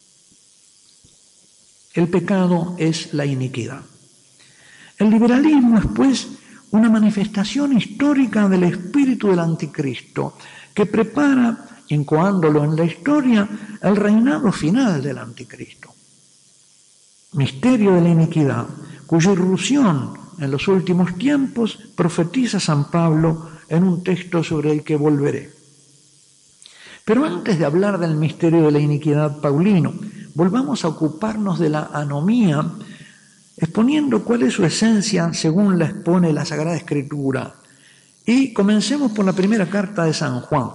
El pecado es la iniquidad. El liberalismo es, pues, una manifestación histórica del espíritu del anticristo que prepara, incoándolo en la historia, el reinado final del anticristo. Misterio de la iniquidad, cuya irrupción en los últimos tiempos profetiza San Pablo en un texto sobre el que volveré. Pero antes de hablar del misterio de la iniquidad paulino, volvamos a ocuparnos de la anomía, exponiendo cuál es su esencia según la expone la Sagrada Escritura. Y comencemos por la primera carta de San Juan.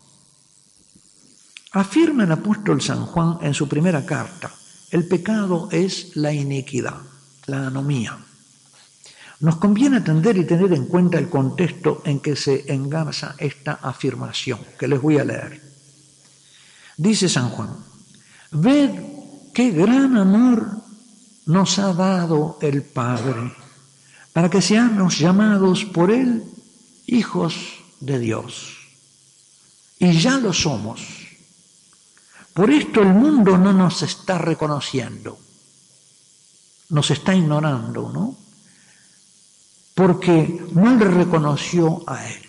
Afirma el apóstol San Juan en su primera carta: el pecado es la iniquidad, la anomía. Nos conviene atender y tener en cuenta el contexto en que se engarza esta afirmación, que les voy a leer. Dice San Juan: ved qué gran amor nos ha dado el Padre, para que seamos llamados por Él hijos de Dios. Y ya lo somos. Por esto el mundo no nos está reconociendo, nos está ignorando, ¿no? Porque no le reconoció a Él.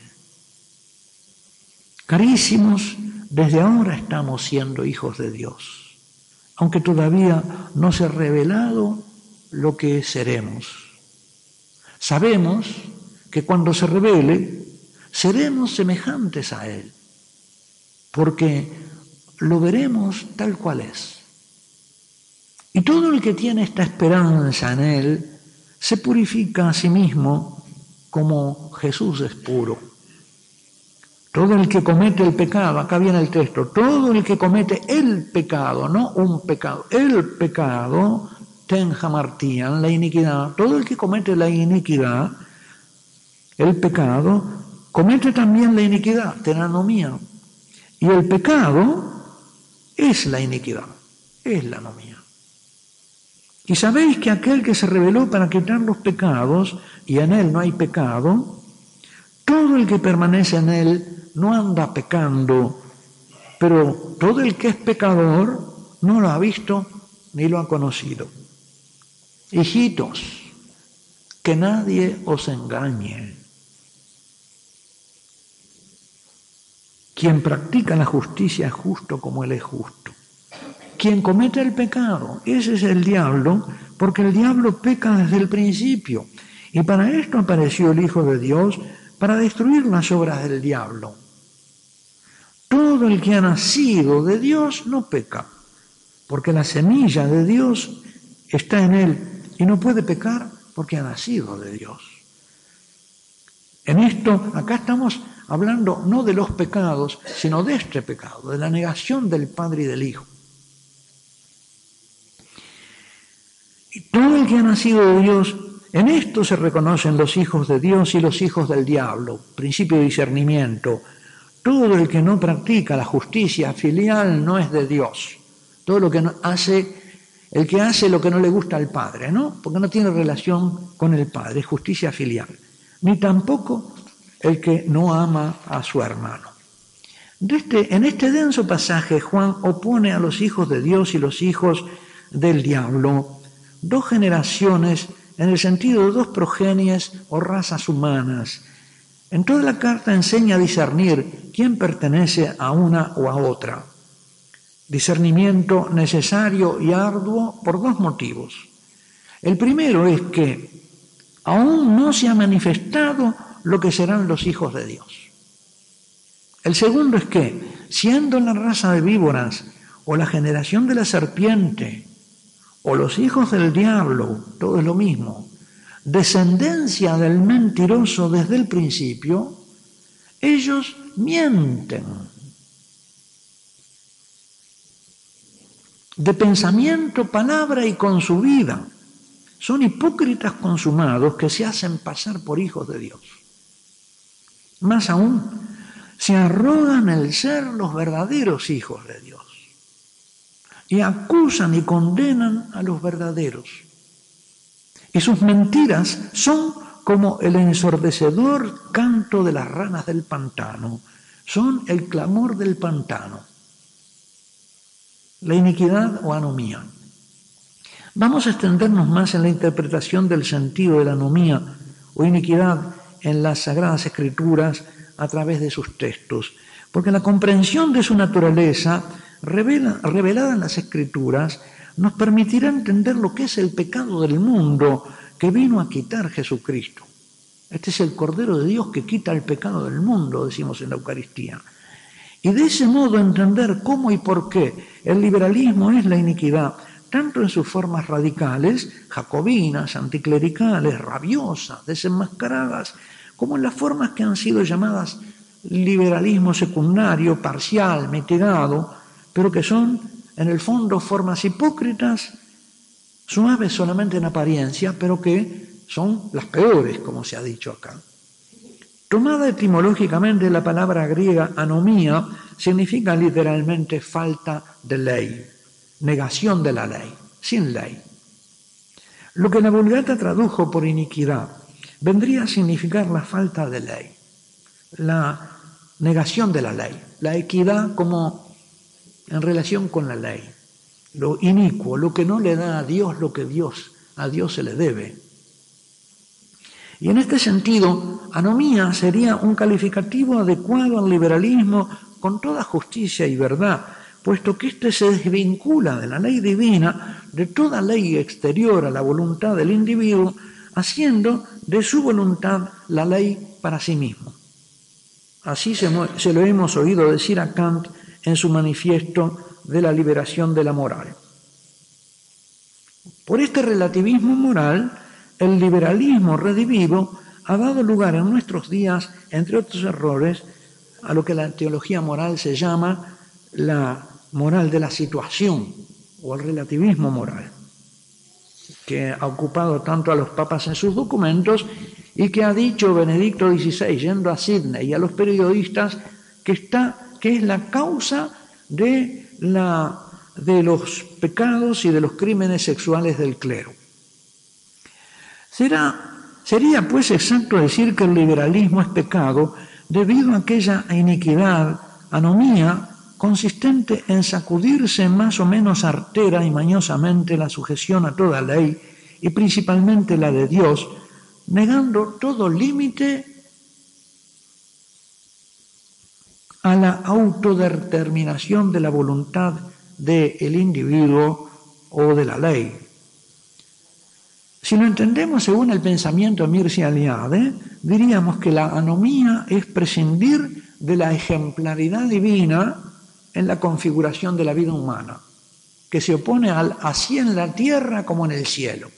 Carísimos, desde ahora estamos siendo hijos de Dios, aunque todavía no se ha revelado lo que seremos. Sabemos que cuando se revele, seremos semejantes a Él, porque lo veremos tal cual es. Y todo el que tiene esta esperanza en Él se purifica a sí mismo como Jesús es puro. Todo el que comete el pecado, acá viene el texto, todo el que comete el pecado, no un pecado, el pecado, ten hamartían, la iniquidad, todo el que comete la iniquidad, el pecado, comete también la iniquidad, ten anomía. Y el pecado es la iniquidad. es la anomía. Y sabéis que aquel que se reveló para quitar los pecados, y en él no hay pecado, todo el que permanece en él no anda pecando, pero todo el que es pecador no lo ha visto ni lo ha conocido. Hijitos, que nadie os engañe. Quien practica la justicia es justo como él es justo. Quien comete el pecado, ese es el diablo, porque el diablo peca desde el principio. Y para esto apareció el Hijo de Dios, para destruir las obras del diablo. Todo el que ha nacido de Dios no peca, porque la semilla de Dios está en él y no puede pecar porque ha nacido de Dios. En esto, acá estamos hablando no de los pecados, sino de este pecado, de la negación del Padre y del Hijo. Y todo el que ha nacido de Dios, en esto se reconocen los hijos de Dios y los hijos del diablo, principio de discernimiento. Todo el que no practica la justicia filial no es de Dios. Todo lo que hace, el que hace lo que no le gusta al Padre, ¿no? Porque no tiene relación con el Padre, es justicia filial. Ni tampoco el que no ama a su hermano. En este denso pasaje, Juan opone a los hijos de Dios y los hijos del diablo, dos generaciones en el sentido de dos progenies o razas humanas. En toda la carta enseña a discernir quién pertenece a una o a otra. Discernimiento necesario y arduo por dos motivos. El primero es que aún no se ha manifestado lo que serán los hijos de Dios. El segundo es que, siendo la raza de víboras o la generación de la serpiente o los hijos del diablo, todo es lo mismo, descendencia del mentiroso desde el principio, ellos mienten. De pensamiento, palabra y con su vida. Son hipócritas consumados que se hacen pasar por hijos de Dios. Más aún, se arrogan el ser los verdaderos hijos de Dios y acusan y condenan a los verdaderos. Y sus mentiras son como el ensordecedor canto de las ranas del pantano, son el clamor del pantano, la iniquidad o anomía. Vamos a extendernos más en la interpretación del sentido de la anomía o iniquidad en las Sagradas Escrituras a través de sus textos, porque la comprensión de su naturaleza revelada en las Escrituras nos permitirá entender lo que es el pecado del mundo que vino a quitar Jesucristo. Este es el Cordero de Dios que quita el pecado del mundo, decimos en la Eucaristía. Y de ese modo entender cómo y por qué el liberalismo es la iniquidad, tanto en sus formas radicales, jacobinas, anticlericales, rabiosas, desenmascaradas, como en las formas que han sido llamadas liberalismo secundario, parcial, mitigado, pero que son, en el fondo, formas hipócritas, suaves solamente en apariencia, pero que son las peores, como se ha dicho acá. Tomada etimológicamente, la palabra griega anomía significa literalmente falta de ley, negación de la ley, sin ley. Lo que la Vulgata tradujo por iniquidad vendría a significar la falta de ley, la negación de la ley, la equidad como en relación con la ley, lo inicuo, lo que no le da a Dios lo que a Dios se le debe. Y en este sentido, anomía sería un calificativo adecuado al liberalismo con toda justicia y verdad, puesto que éste se desvincula de la ley divina, de toda ley exterior a la voluntad del individuo, haciendo de su voluntad la ley para sí mismo. Así se lo hemos oído decir a Kant en su manifiesto de la liberación de la moral. Por este relativismo moral, el liberalismo redivivo ha dado lugar en nuestros días, entre otros errores, a lo que la teología moral se llama la moral de la situación o el relativismo moral, que ha ocupado tanto a los papas en sus documentos y que ha dicho Benedicto XVI, yendo a Sydney y a los periodistas, que es la causa de la de los pecados y de los crímenes sexuales del clero. Sería pues exacto decir que el liberalismo es pecado debido a aquella iniquidad, anomía, consistente en sacudirse más o menos artera y mañosamente la sujeción a toda ley, y principalmente la de Dios, negando todo límite a la autodeterminación de la voluntad del individuo o de la ley. Si lo entendemos según el pensamiento de Mircea Eliade, diríamos que la anomía es prescindir de la ejemplaridad divina en la configuración de la vida humana, que se opone al así en la tierra como en el cielo.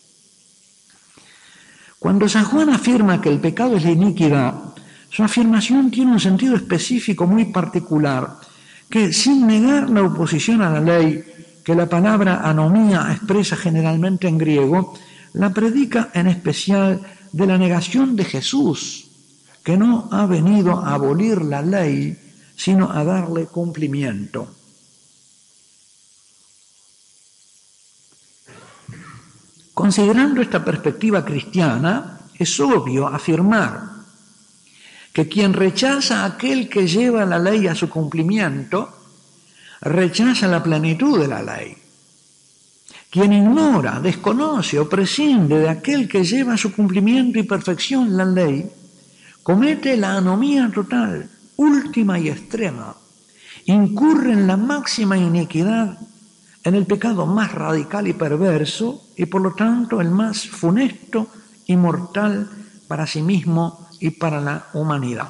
Cuando San Juan afirma que el pecado es la iniquidad, su afirmación tiene un sentido específico muy particular, que sin negar la oposición a la ley, que la palabra anomía expresa generalmente en griego, la predica en especial de la negación de Jesús, que no ha venido a abolir la ley, sino a darle cumplimiento. Considerando esta perspectiva cristiana, es obvio afirmar que quien rechaza a aquel que lleva la ley a su cumplimiento, rechaza la plenitud de la ley. Quien ignora, desconoce o prescinde de aquel que lleva a su cumplimiento y perfección la ley, comete la anomía total, última y extrema, incurre en la máxima iniquidad, en el pecado más radical y perverso, y por lo tanto el más funesto y mortal para sí mismo y para la humanidad.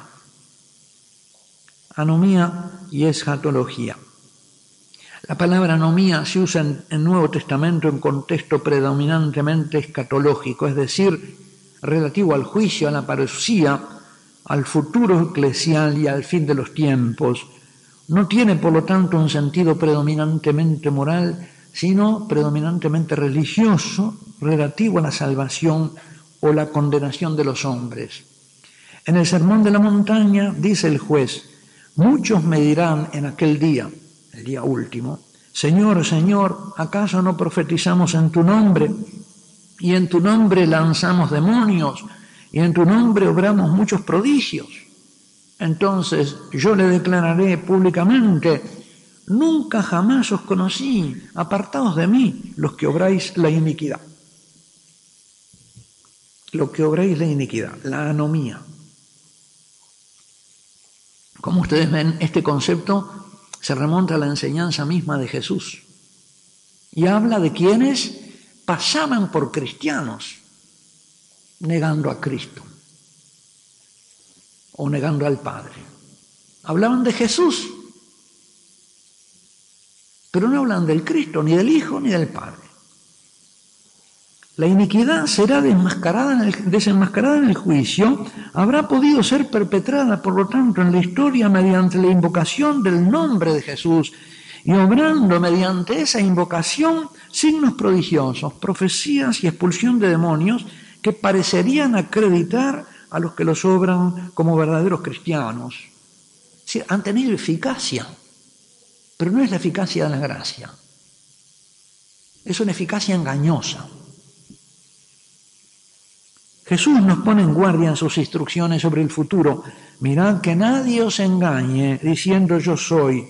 Anomía y escatología. La palabra anomía se usa en el Nuevo Testamento en contexto predominantemente escatológico, es decir, relativo al juicio, a la parusía, al futuro eclesial y al fin de los tiempos. No tiene, por lo tanto, un sentido predominantemente moral, sino predominantemente religioso, relativo a la salvación o la condenación de los hombres. En el Sermón de la Montaña dice el juez: muchos me dirán en aquel día, el día último, Señor, Señor, ¿acaso no profetizamos en tu nombre? Y en tu nombre lanzamos demonios, y en tu nombre obramos muchos prodigios. Entonces yo le declararé públicamente: nunca jamás os conocí, apartaos de mí, los que obráis la iniquidad. Lo que obráis la iniquidad, la anomía. Como ustedes ven, este concepto se remonta a la enseñanza misma de Jesús y habla de quienes pasaban por cristianos negando a Cristo o negando al Padre. Hablaban de Jesús, pero no hablan del Cristo, ni del Hijo, ni del Padre. La iniquidad será desenmascarada en el juicio, habrá podido ser perpetrada, por lo tanto, en la historia mediante la invocación del nombre de Jesús y obrando mediante esa invocación signos prodigiosos, profecías y expulsión de demonios que parecerían acreditar a los que los obran como verdaderos cristianos. Sí, han tenido eficacia, pero no es la eficacia de la gracia, es una eficacia engañosa. Jesús nos pone en guardia en sus instrucciones sobre el futuro. Mirad que nadie os engañe diciendo yo soy.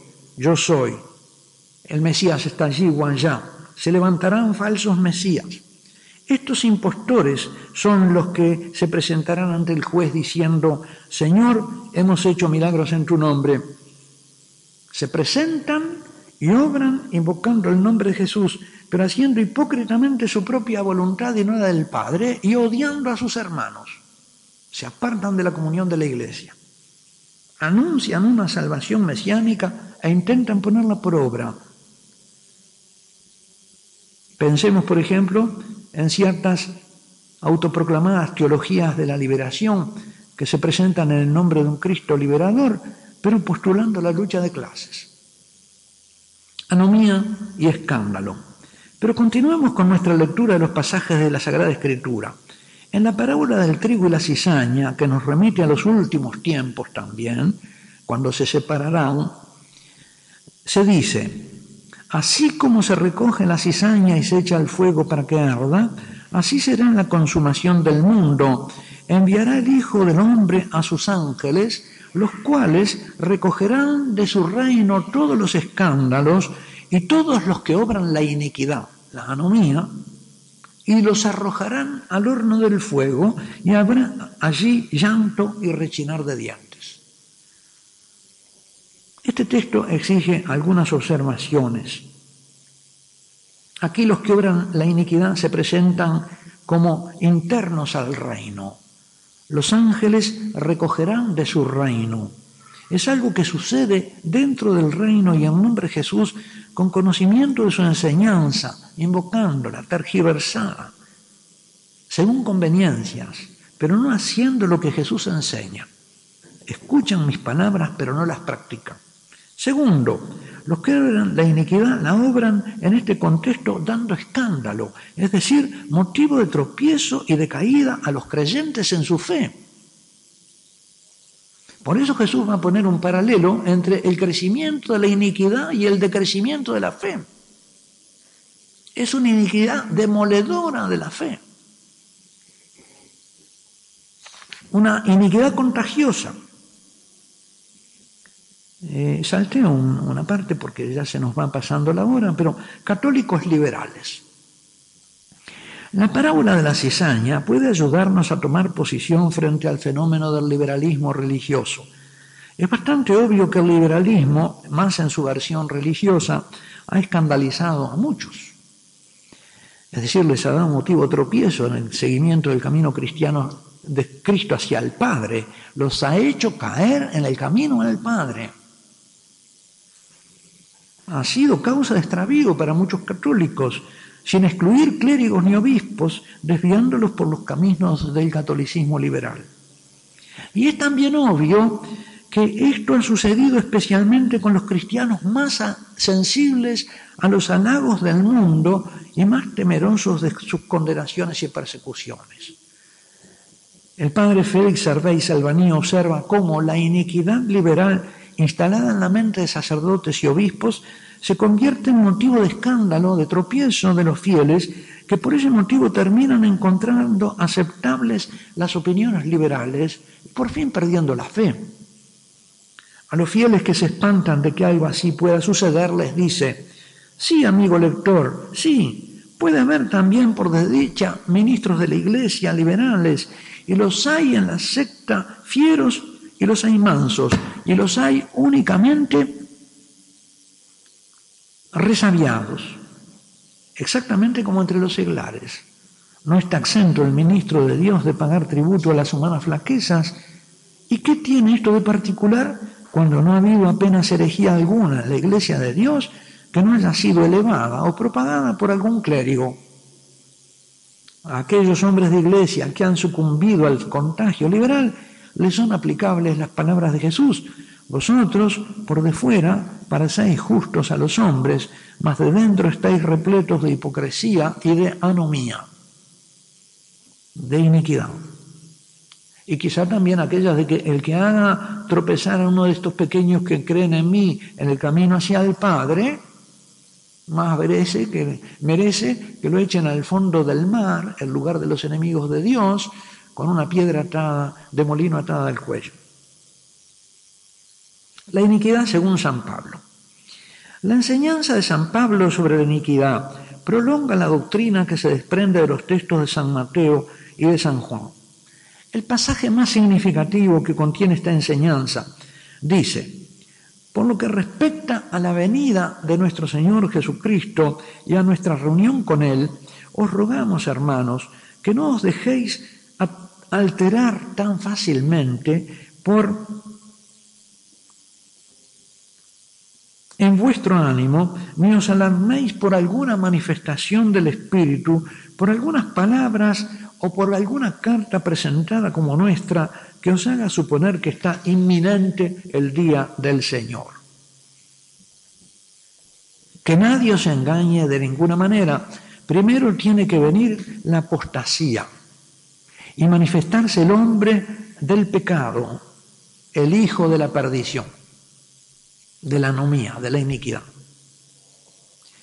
El Mesías está allí o allá. Se levantarán falsos mesías. Estos impostores son los que se presentarán ante el juez diciendo: Señor, hemos hecho milagros en tu nombre. Se presentan y obran invocando el nombre de Jesús, pero haciendo hipócritamente su propia voluntad y no la del Padre, y odiando a sus hermanos. Se apartan de la comunión de la Iglesia. Anuncian una salvación mesiánica e intentan ponerla por obra. Pensemos, por ejemplo, en ciertas autoproclamadas teologías de la liberación que se presentan en el nombre de un Cristo liberador, pero postulando la lucha de clases. Anomía y escándalo. Pero continuemos con nuestra lectura de los pasajes de la Sagrada Escritura. En la parábola del trigo y la cizaña, que nos remite a los últimos tiempos también, cuando se separarán, se dice: Así como se recoge la cizaña y se echa al fuego para que arda, así será la consumación del mundo. Enviará el Hijo del Hombre a sus ángeles, los cuales recogerán de su reino todos los escándalos y todos los que obran la iniquidad, la anomía, y los arrojarán al horno del fuego, y habrá allí llanto y rechinar de dientes. Este texto exige algunas observaciones. Aquí los que obran la iniquidad se presentan como internos al reino. Los ángeles recogerán de su reino. Es algo que sucede dentro del reino y en nombre de Jesús con conocimiento de su enseñanza, invocándola, tergiversada, según conveniencias, pero no haciendo lo que Jesús enseña. Escuchan mis palabras, pero no las practican. Segundo, los que obran la iniquidad la obran en este contexto dando escándalo, es decir, motivo de tropiezo y de caída a los creyentes en su fe. Por eso Jesús va a poner un paralelo entre el crecimiento de la iniquidad y el decrecimiento de la fe. Es una iniquidad demoledora de la fe. Una iniquidad contagiosa. Salteo una parte porque ya se nos va pasando la hora, pero católicos liberales. La parábola de la cizaña puede ayudarnos a tomar posición frente al fenómeno del liberalismo religioso. Es bastante obvio que el liberalismo, más en su versión religiosa, ha escandalizado a muchos. Es decir, les ha dado motivo de tropiezo en el seguimiento del camino cristiano de Cristo hacia el Padre. Los ha hecho caer en el camino del Padre. Ha sido causa de extravío para muchos católicos, sin excluir clérigos ni obispos, desviándolos por los caminos del catolicismo liberal. Y es también obvio que esto ha sucedido especialmente con los cristianos más sensibles a los halagos del mundo y más temerosos de sus condenaciones y persecuciones. El padre Félix Sarday Salvaní observa cómo la iniquidad liberal instalada en la mente de sacerdotes y obispos se convierte en motivo de escándalo, de tropiezo de los fieles, que por ese motivo terminan encontrando aceptables las opiniones liberales y por fin perdiendo la fe. A los fieles que se espantan de que algo así pueda suceder les dice: sí, amigo lector, sí, puede haber también por desdicha ministros de la Iglesia liberales, y los hay en la secta fieros y los hay mansos, y los hay únicamente resabiados, exactamente como entre los seglares. No está exento el ministro de Dios de pagar tributo a las humanas flaquezas. ¿Y qué tiene esto de particular cuando no ha habido apenas herejía alguna en la Iglesia de Dios que no haya sido elevada o propagada por algún clérigo? A aquellos hombres de iglesia que han sucumbido al contagio liberal les son aplicables las palabras de Jesús: vosotros por de fuera parecéis justos a los hombres, mas de dentro estáis repletos de hipocresía y de anomía, de iniquidad. Y quizá también aquellas de que el que haga tropezar a uno de estos pequeños que creen en mí en el camino hacia el Padre, más merece que lo echen al fondo del mar, el lugar de los enemigos de Dios, con una piedra atada, de molino atada al cuello. La iniquidad según San Pablo. La enseñanza de San Pablo sobre la iniquidad prolonga la doctrina que se desprende de los textos de San Mateo y de San Juan. El pasaje más significativo que contiene esta enseñanza dice: por lo que respecta a la venida de nuestro Señor Jesucristo y a nuestra reunión con Él, os rogamos, hermanos, que no os dejéis alterar tan fácilmente en vuestro ánimo, ni os alarméis por alguna manifestación del Espíritu, por algunas palabras o por alguna carta presentada como nuestra que os haga suponer que está inminente el día del Señor. Que nadie os engañe de ninguna manera. Primero tiene que venir la apostasía y manifestarse el hombre del pecado, el hijo de la perdición, de la anomía, de la iniquidad.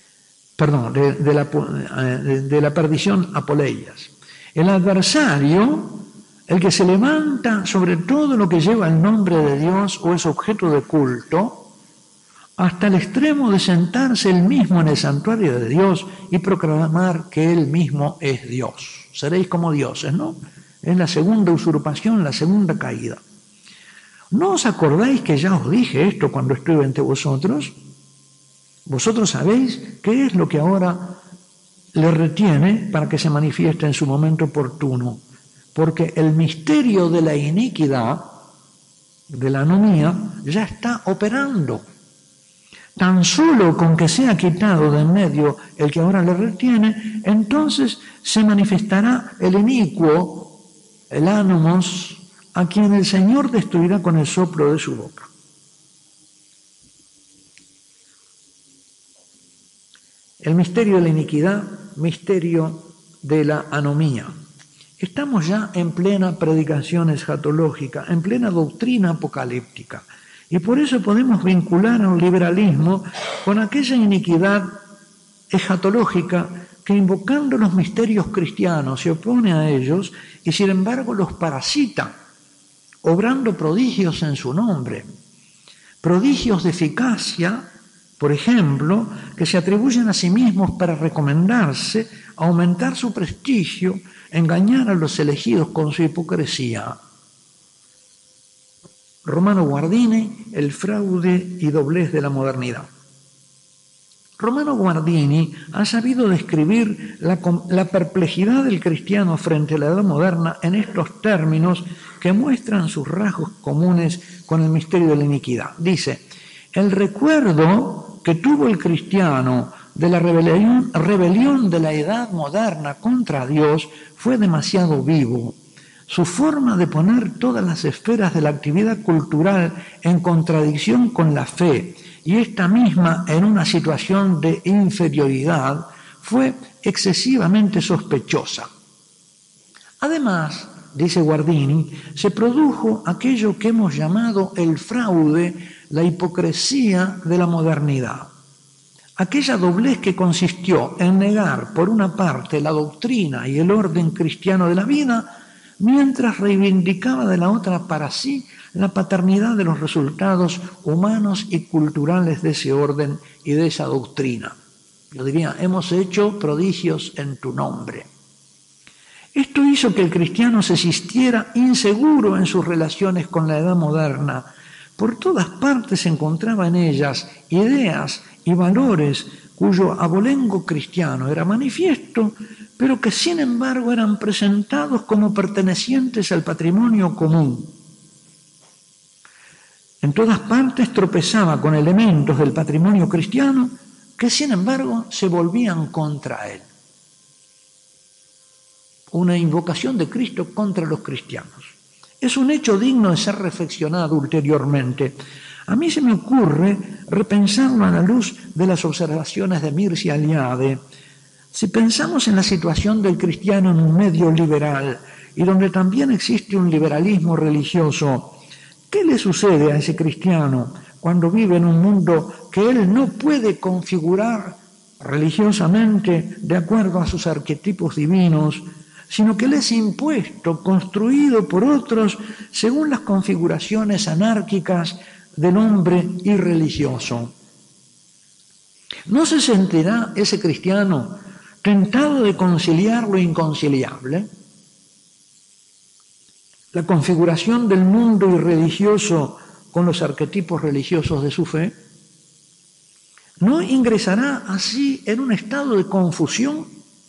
de la perdición apoleias. El adversario, el que se levanta sobre todo lo que lleva el nombre de Dios o es objeto de culto, hasta el extremo de sentarse él mismo en el santuario de Dios y proclamar que él mismo es Dios. Seréis como dioses, ¿no? Es la segunda usurpación, la segunda caída. ¿No os acordáis que ya os dije esto cuando estuve entre vosotros? Vosotros sabéis qué es lo que ahora le retiene para que se manifieste en su momento oportuno. Porque el misterio de la iniquidad, de la anomía, ya está operando. Tan solo con que sea quitado de en medio el que ahora le retiene, entonces se manifestará el inicuo, el anomos, a quien el Señor destruirá con el soplo de su boca. El misterio de la iniquidad, misterio de la anomía. Estamos ya en plena predicación escatológica, en plena doctrina apocalíptica. Y por eso podemos vincular al liberalismo con aquella iniquidad escatológica que, invocando los misterios cristianos, se opone a ellos y sin embargo los parasita, obrando prodigios en su nombre. Prodigios de eficacia, por ejemplo, que se atribuyen a sí mismos para recomendarse, aumentar su prestigio, engañar a los elegidos con su hipocresía. Romano Guardini, el fraude y doblez de la modernidad. Romano Guardini ha sabido describir la perplejidad del cristiano frente a la edad moderna en estos términos que muestran sus rasgos comunes con el misterio de la iniquidad. Dice, el recuerdo que tuvo el cristiano de la rebelión de la edad moderna contra Dios fue demasiado vivo. Su forma de poner todas las esferas de la actividad cultural en contradicción con la fe y esta misma en una situación de inferioridad fue excesivamente sospechosa. Además, dice Guardini, se produjo aquello que hemos llamado el fraude, la hipocresía de la modernidad. Aquella doblez que consistió en negar, por una parte, la doctrina y el orden cristiano de la vida, mientras reivindicaba de la otra para sí la paternidad de los resultados humanos y culturales de ese orden y de esa doctrina. Yo diría, hemos hecho prodigios en tu nombre. Esto hizo que el cristiano se sintiera inseguro en sus relaciones con la edad moderna. Por todas partes se encontraba en ellas ideas y valores cuyo abolengo cristiano era manifiesto, pero que sin embargo eran presentados como pertenecientes al patrimonio común. En todas partes tropezaba con elementos del patrimonio cristiano que sin embargo se volvían contra él. Una invocación de Cristo contra los cristianos. Es un hecho digno de ser reflexionado ulteriormente. A mí se me ocurre repensarlo a la luz de las observaciones de Mircea Eliade. Si pensamos en la situación del cristiano en un medio liberal y donde también existe un liberalismo religioso, ¿qué le sucede a ese cristiano cuando vive en un mundo que él no puede configurar religiosamente de acuerdo a sus arquetipos divinos, sino que le es impuesto, construido por otros según las configuraciones anárquicas del hombre irreligioso? ¿No se sentirá ese cristiano tentado de conciliar lo inconciliable? La configuración del mundo irreligioso con los arquetipos religiosos de su fe. ¿No ingresará así en un estado de confusión?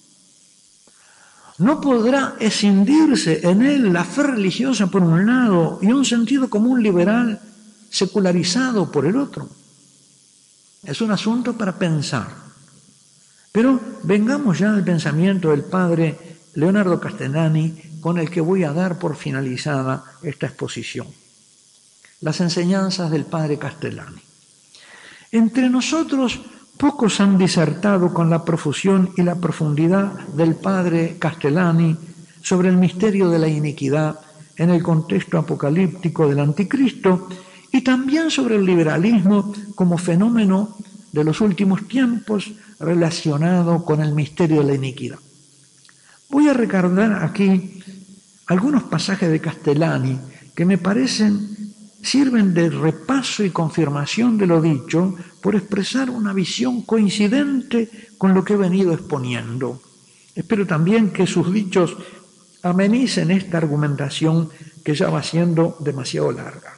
¿No podrá escindirse en él la fe religiosa por un lado y un sentido común liberal secularizado por el otro? Es un asunto para pensar. Pero vengamos ya al pensamiento del padre Leonardo Castellani, con el que voy a dar por finalizada esta exposición. Las enseñanzas del padre Castellani. Entre nosotros, pocos han disertado con la profusión y la profundidad del padre Castellani sobre el misterio de la iniquidad en el contexto apocalíptico del anticristo y también sobre el liberalismo como fenómeno de los últimos tiempos relacionado con el misterio de la iniquidad. Voy a recordar aquí algunos pasajes de Castellani que me parecen sirven de repaso y confirmación de lo dicho por expresar una visión coincidente con lo que he venido exponiendo. Espero también que sus dichos amenicen esta argumentación que ya va siendo demasiado larga.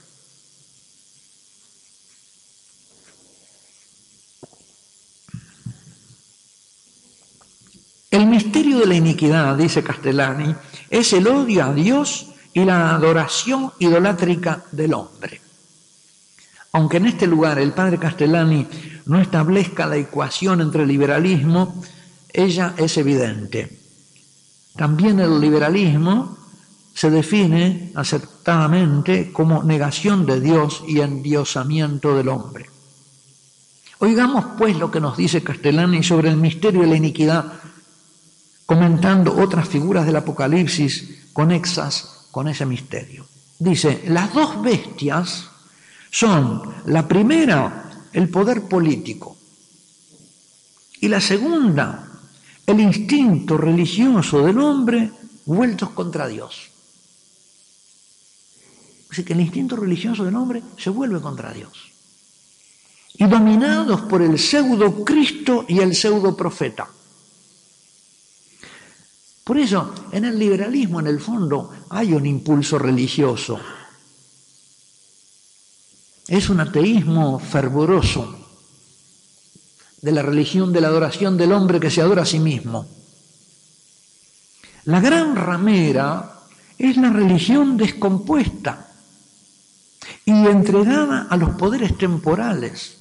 El misterio de la iniquidad, dice Castellani, es el odio a Dios y la adoración idolátrica del hombre. Aunque en este lugar el padre Castellani no establezca la ecuación entre liberalismo, ella es evidente. También el liberalismo se define acertadamente como negación de Dios y endiosamiento del hombre. Oigamos pues lo que nos dice Castellani sobre el misterio de la iniquidad, comentando otras figuras del Apocalipsis conexas con ese misterio. Dice, las dos bestias son, la primera, el poder político, y la segunda, el instinto religioso del hombre vueltos contra Dios. Así que el instinto religioso del hombre se vuelve contra Dios. Y dominados por el pseudo Cristo y el pseudo profeta. Por eso, en el liberalismo, en el fondo, hay un impulso religioso. Es un ateísmo fervoroso de la religión de la adoración del hombre que se adora a sí mismo. La gran ramera es la religión descompuesta y entregada a los poderes temporales.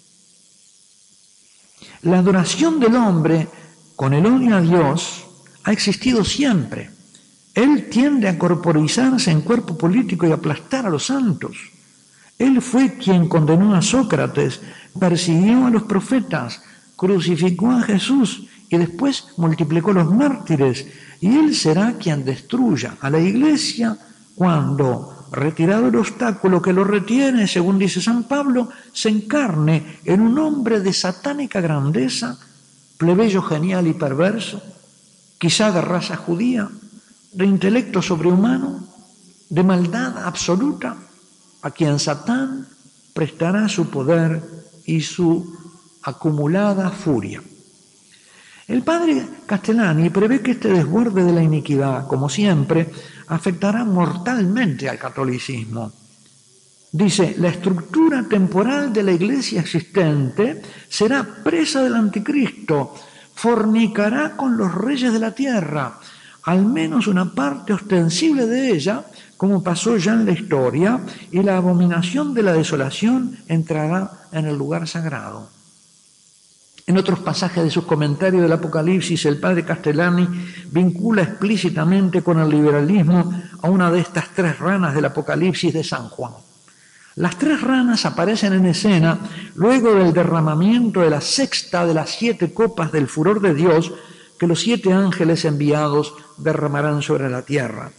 La adoración del hombre con el odio a Dios ha existido siempre. Él tiende a corporizarse en cuerpo político y aplastar a los santos. Él fue quien condenó a Sócrates, persiguió a los profetas, crucificó a Jesús y después multiplicó los mártires. Y él será quien destruya a la iglesia cuando, retirado el obstáculo que lo retiene, según dice San Pablo, se encarne en un hombre de satánica grandeza, plebeyo genial y perverso, quizá de raza judía, de intelecto sobrehumano, de maldad absoluta, a quien Satán prestará su poder y su acumulada furia. El padre Castellani prevé que este desborde de la iniquidad, como siempre, afectará mortalmente al catolicismo. Dice, la estructura temporal de la iglesia existente será presa del anticristo, fornicará con los reyes de la tierra, al menos una parte ostensible de ella, como pasó ya en la historia, y la abominación de la desolación entrará en el lugar sagrado. En otros pasajes de sus comentarios del Apocalipsis, el padre Castellani vincula explícitamente con el liberalismo a una de estas tres ranas del Apocalipsis de San Juan. Las tres ranas aparecen en escena luego del derramamiento de la sexta de las 7 copas del furor de Dios que los 7 ángeles enviados derramarán sobre la tierra.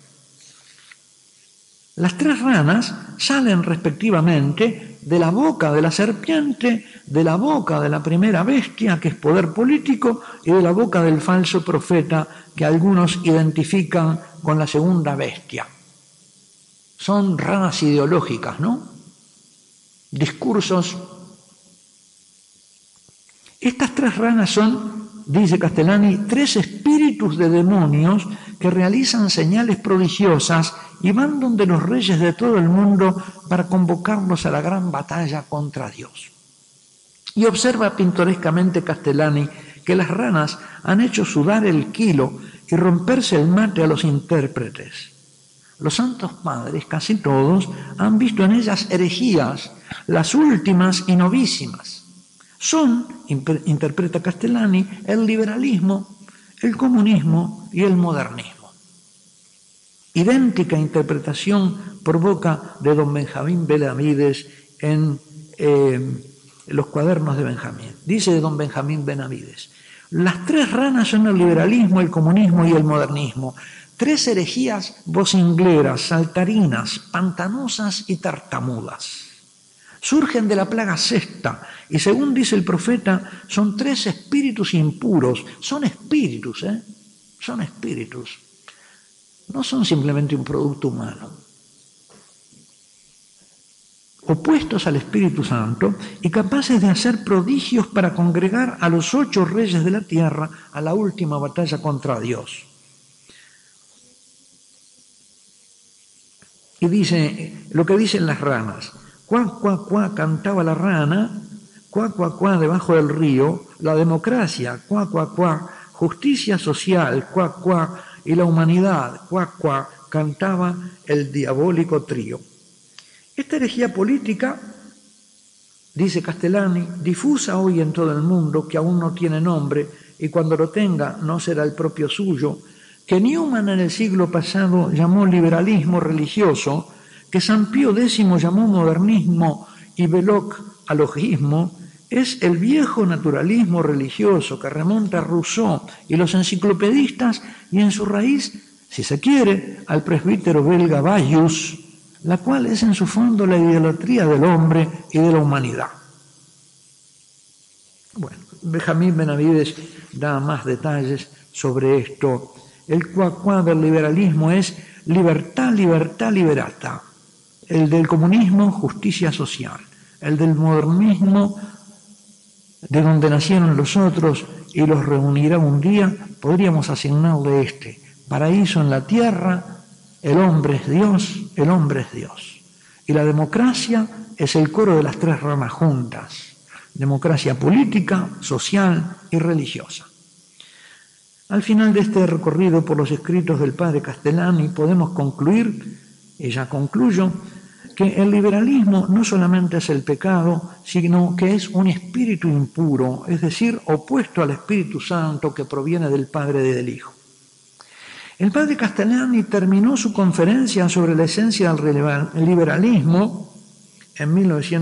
Las tres ranas salen respectivamente de la boca de la serpiente, de la boca de la primera bestia, que es poder político, y de la boca del falso profeta, que algunos identifican con la segunda bestia. Son ranas ideológicas, ¿no? Discursos. Estas tres ranas son, dice Castellani, 3 espíritus de demonios que realizan señales prodigiosas y van donde los reyes de todo el mundo para convocarlos a la gran batalla contra Dios. Y observa pintorescamente Castellani que las ranas han hecho sudar el kilo y romperse el mate a los intérpretes. Los santos padres, casi todos, han visto en ellas herejías, las últimas y novísimas. Son, interpreta Castellani, el liberalismo, el comunismo y el modernismo. Idéntica interpretación provoca de don Benjamín Benavides en los cuadernos de Benjamín. Dice de don Benjamín Benavides, las tres ranas son el liberalismo, el comunismo y el modernismo. 3 herejías vocingleras, saltarinas, pantanosas y tartamudas. Surgen de la plaga sexta y según dice el profeta son 3 espíritus impuros. Son espíritus, son espíritus. No son simplemente un producto humano. Opuestos al Espíritu Santo y capaces de hacer prodigios para congregar a los 8 reyes de la tierra a la última batalla contra Dios. Y dice lo que dicen las ranas. Cuá, cuá, cuá, cantaba la rana, cuá, cuá, cuá, debajo del río, la democracia, cuá, cuá, cuá, justicia social, cuá, cuá, y la humanidad, cuá, cuá, cantaba el diabólico trío. Esta herejía política, dice Castellani, difusa hoy en todo el mundo, que aún no tiene nombre, y cuando lo tenga no será el propio suyo, que Newman en el siglo pasado llamó liberalismo religioso, que San Pío X llamó modernismo y Belloc alogismo, es el viejo naturalismo religioso que remonta a Rousseau y los enciclopedistas y en su raíz, si se quiere, al presbítero belga Bayus, la cual es en su fondo la idolatría del hombre y de la humanidad. Bueno, Benjamín Benavides da más detalles sobre esto. El cuacuá del liberalismo es libertad, libertad, liberata. El del comunismo, justicia social. El del modernismo, de donde nacieron los otros y los reunirá un día, podríamos asignarle este: paraíso en la tierra, el hombre es Dios, el hombre es Dios. Y la democracia es el coro de las 3 ramas juntas: democracia política, social y religiosa. Al final de este recorrido por los escritos del padre Castellani podemos concluir, y ya concluyo, que el liberalismo no solamente es el pecado, sino que es un espíritu impuro, es decir, opuesto al Espíritu Santo que proviene del Padre y del Hijo. El padre Castellani terminó su conferencia sobre la esencia del liberalismo en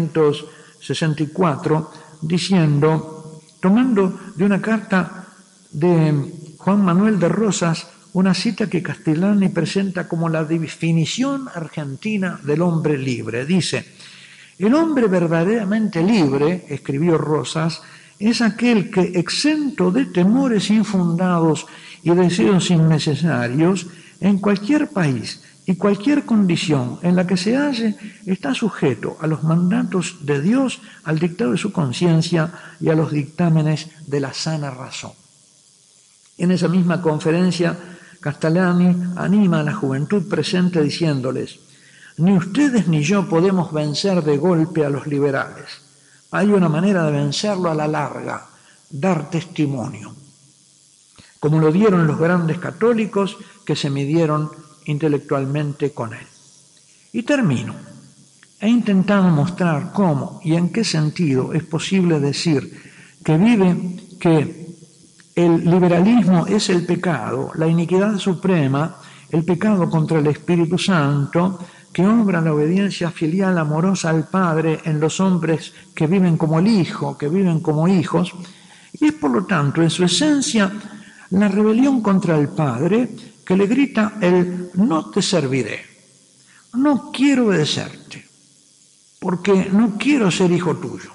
1964 diciendo, tomando de una carta de Juan Manuel de Rosas, una cita que Castellani presenta como la definición argentina del hombre libre. Dice, el hombre verdaderamente libre, escribió Rosas, es aquel que, exento de temores infundados y deseos innecesarios, en cualquier país y cualquier condición en la que se halle, está sujeto a los mandatos de Dios, al dictado de su conciencia y a los dictámenes de la sana razón. En esa misma conferencia, Castellani anima a la juventud presente diciéndoles, ni ustedes ni yo podemos vencer de golpe a los liberales. Hay una manera de vencerlo a la larga, dar testimonio, como lo dieron los grandes católicos que se midieron intelectualmente con él. Y termino. He intentado mostrar cómo y en qué sentido es posible decir que el liberalismo es el pecado, la iniquidad suprema, el pecado contra el Espíritu Santo, que obra la obediencia filial amorosa al Padre en los hombres que viven como el Hijo, que viven como hijos, y es por lo tanto en su esencia la rebelión contra el Padre que le grita el no te serviré, no quiero obedecerte, porque no quiero ser hijo tuyo,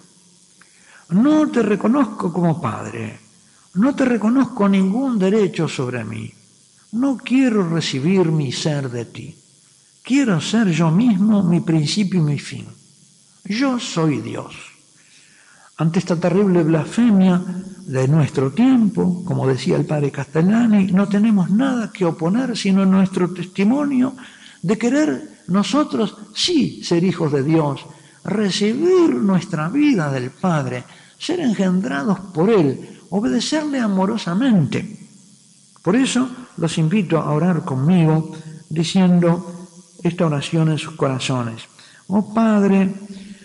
no te reconozco como Padre, no te reconozco ningún derecho sobre mí, no quiero recibir mi ser de ti, quiero ser yo mismo mi principio y mi fin, yo soy Dios. Ante esta terrible blasfemia de nuestro tiempo, como decía el padre Castellani, no tenemos nada que oponer sino nuestro testimonio de querer nosotros sí ser hijos de Dios, recibir nuestra vida del Padre, ser engendrados por Él, obedecerle amorosamente. Por eso los invito a orar conmigo diciendo esta oración en sus corazones. Oh Padre,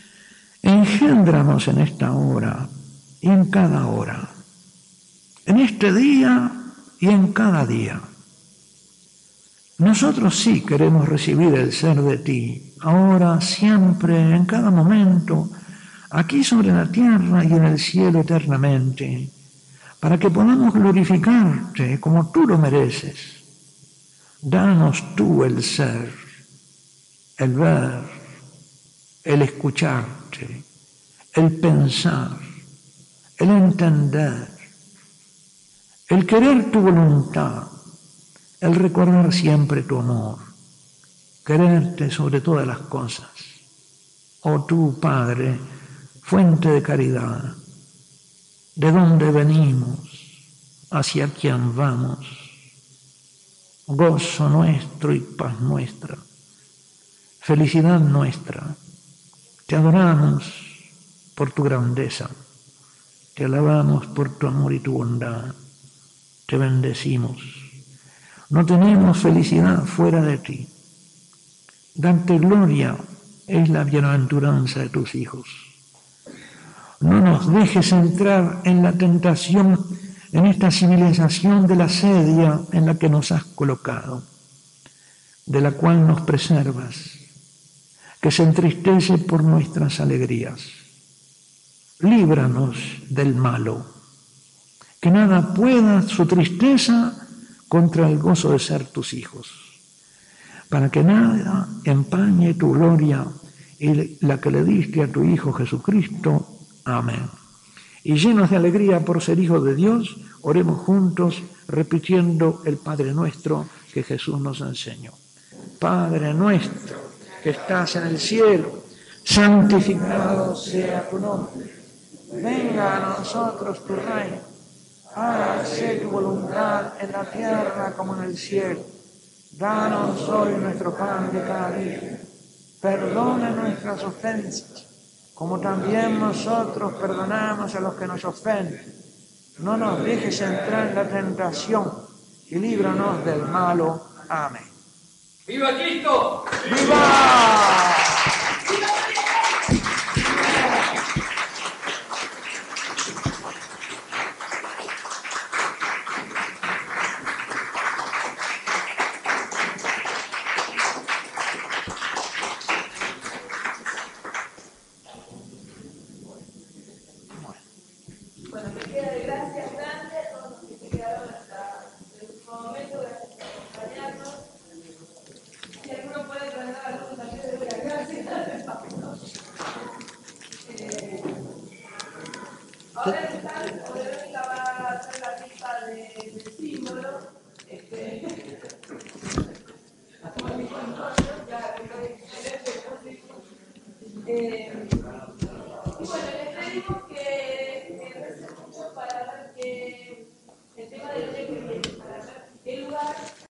engéndranos en esta hora y en cada hora, en este día y en cada día. Nosotros sí queremos recibir el ser de ti, ahora, siempre, en cada momento, aquí sobre la tierra y en el cielo eternamente, para que podamos glorificarte como tú lo mereces. Danos tú el ser, el ver, el escucharte, el pensar, el entender, el querer tu voluntad, el recordar siempre tu amor, quererte sobre todas las cosas. Oh tú, Padre, fuente de caridad, de dónde venimos, hacia quién vamos, gozo nuestro y paz nuestra, felicidad nuestra. Te adoramos por tu grandeza, te alabamos por tu amor y tu bondad, te bendecimos. No tenemos felicidad fuera de ti. Darte gloria es la bienaventuranza de tus hijos. No nos dejes entrar en la tentación, en esta civilización de la asedia en la que nos has colocado, de la cual nos preservas, que se entristece por nuestras alegrías. Líbranos del malo, que nada pueda su tristeza contra el gozo de ser tus hijos, para que nada empañe tu gloria y la que le diste a tu Hijo Jesucristo. Amén. Y llenos de alegría por ser hijos de Dios, oremos juntos repitiendo el Padre Nuestro que Jesús nos enseñó. Padre nuestro que estás en el cielo, santificado sea tu nombre. Venga a nosotros tu reino. Hágase tu voluntad en la tierra como en el cielo. Danos hoy nuestro pan de cada día. Perdona nuestras ofensas, como también nosotros perdonamos a los que nos ofenden. No nos dejes entrar en la tentación y líbranos del malo. Amén. ¡Viva Cristo! ¡Viva! Bueno, me queda de gracias grande a todos los que se quedaron hasta el último momento. Gracias por acompañarnos. Si alguno puede tratar algunos también de la gracia. Ahora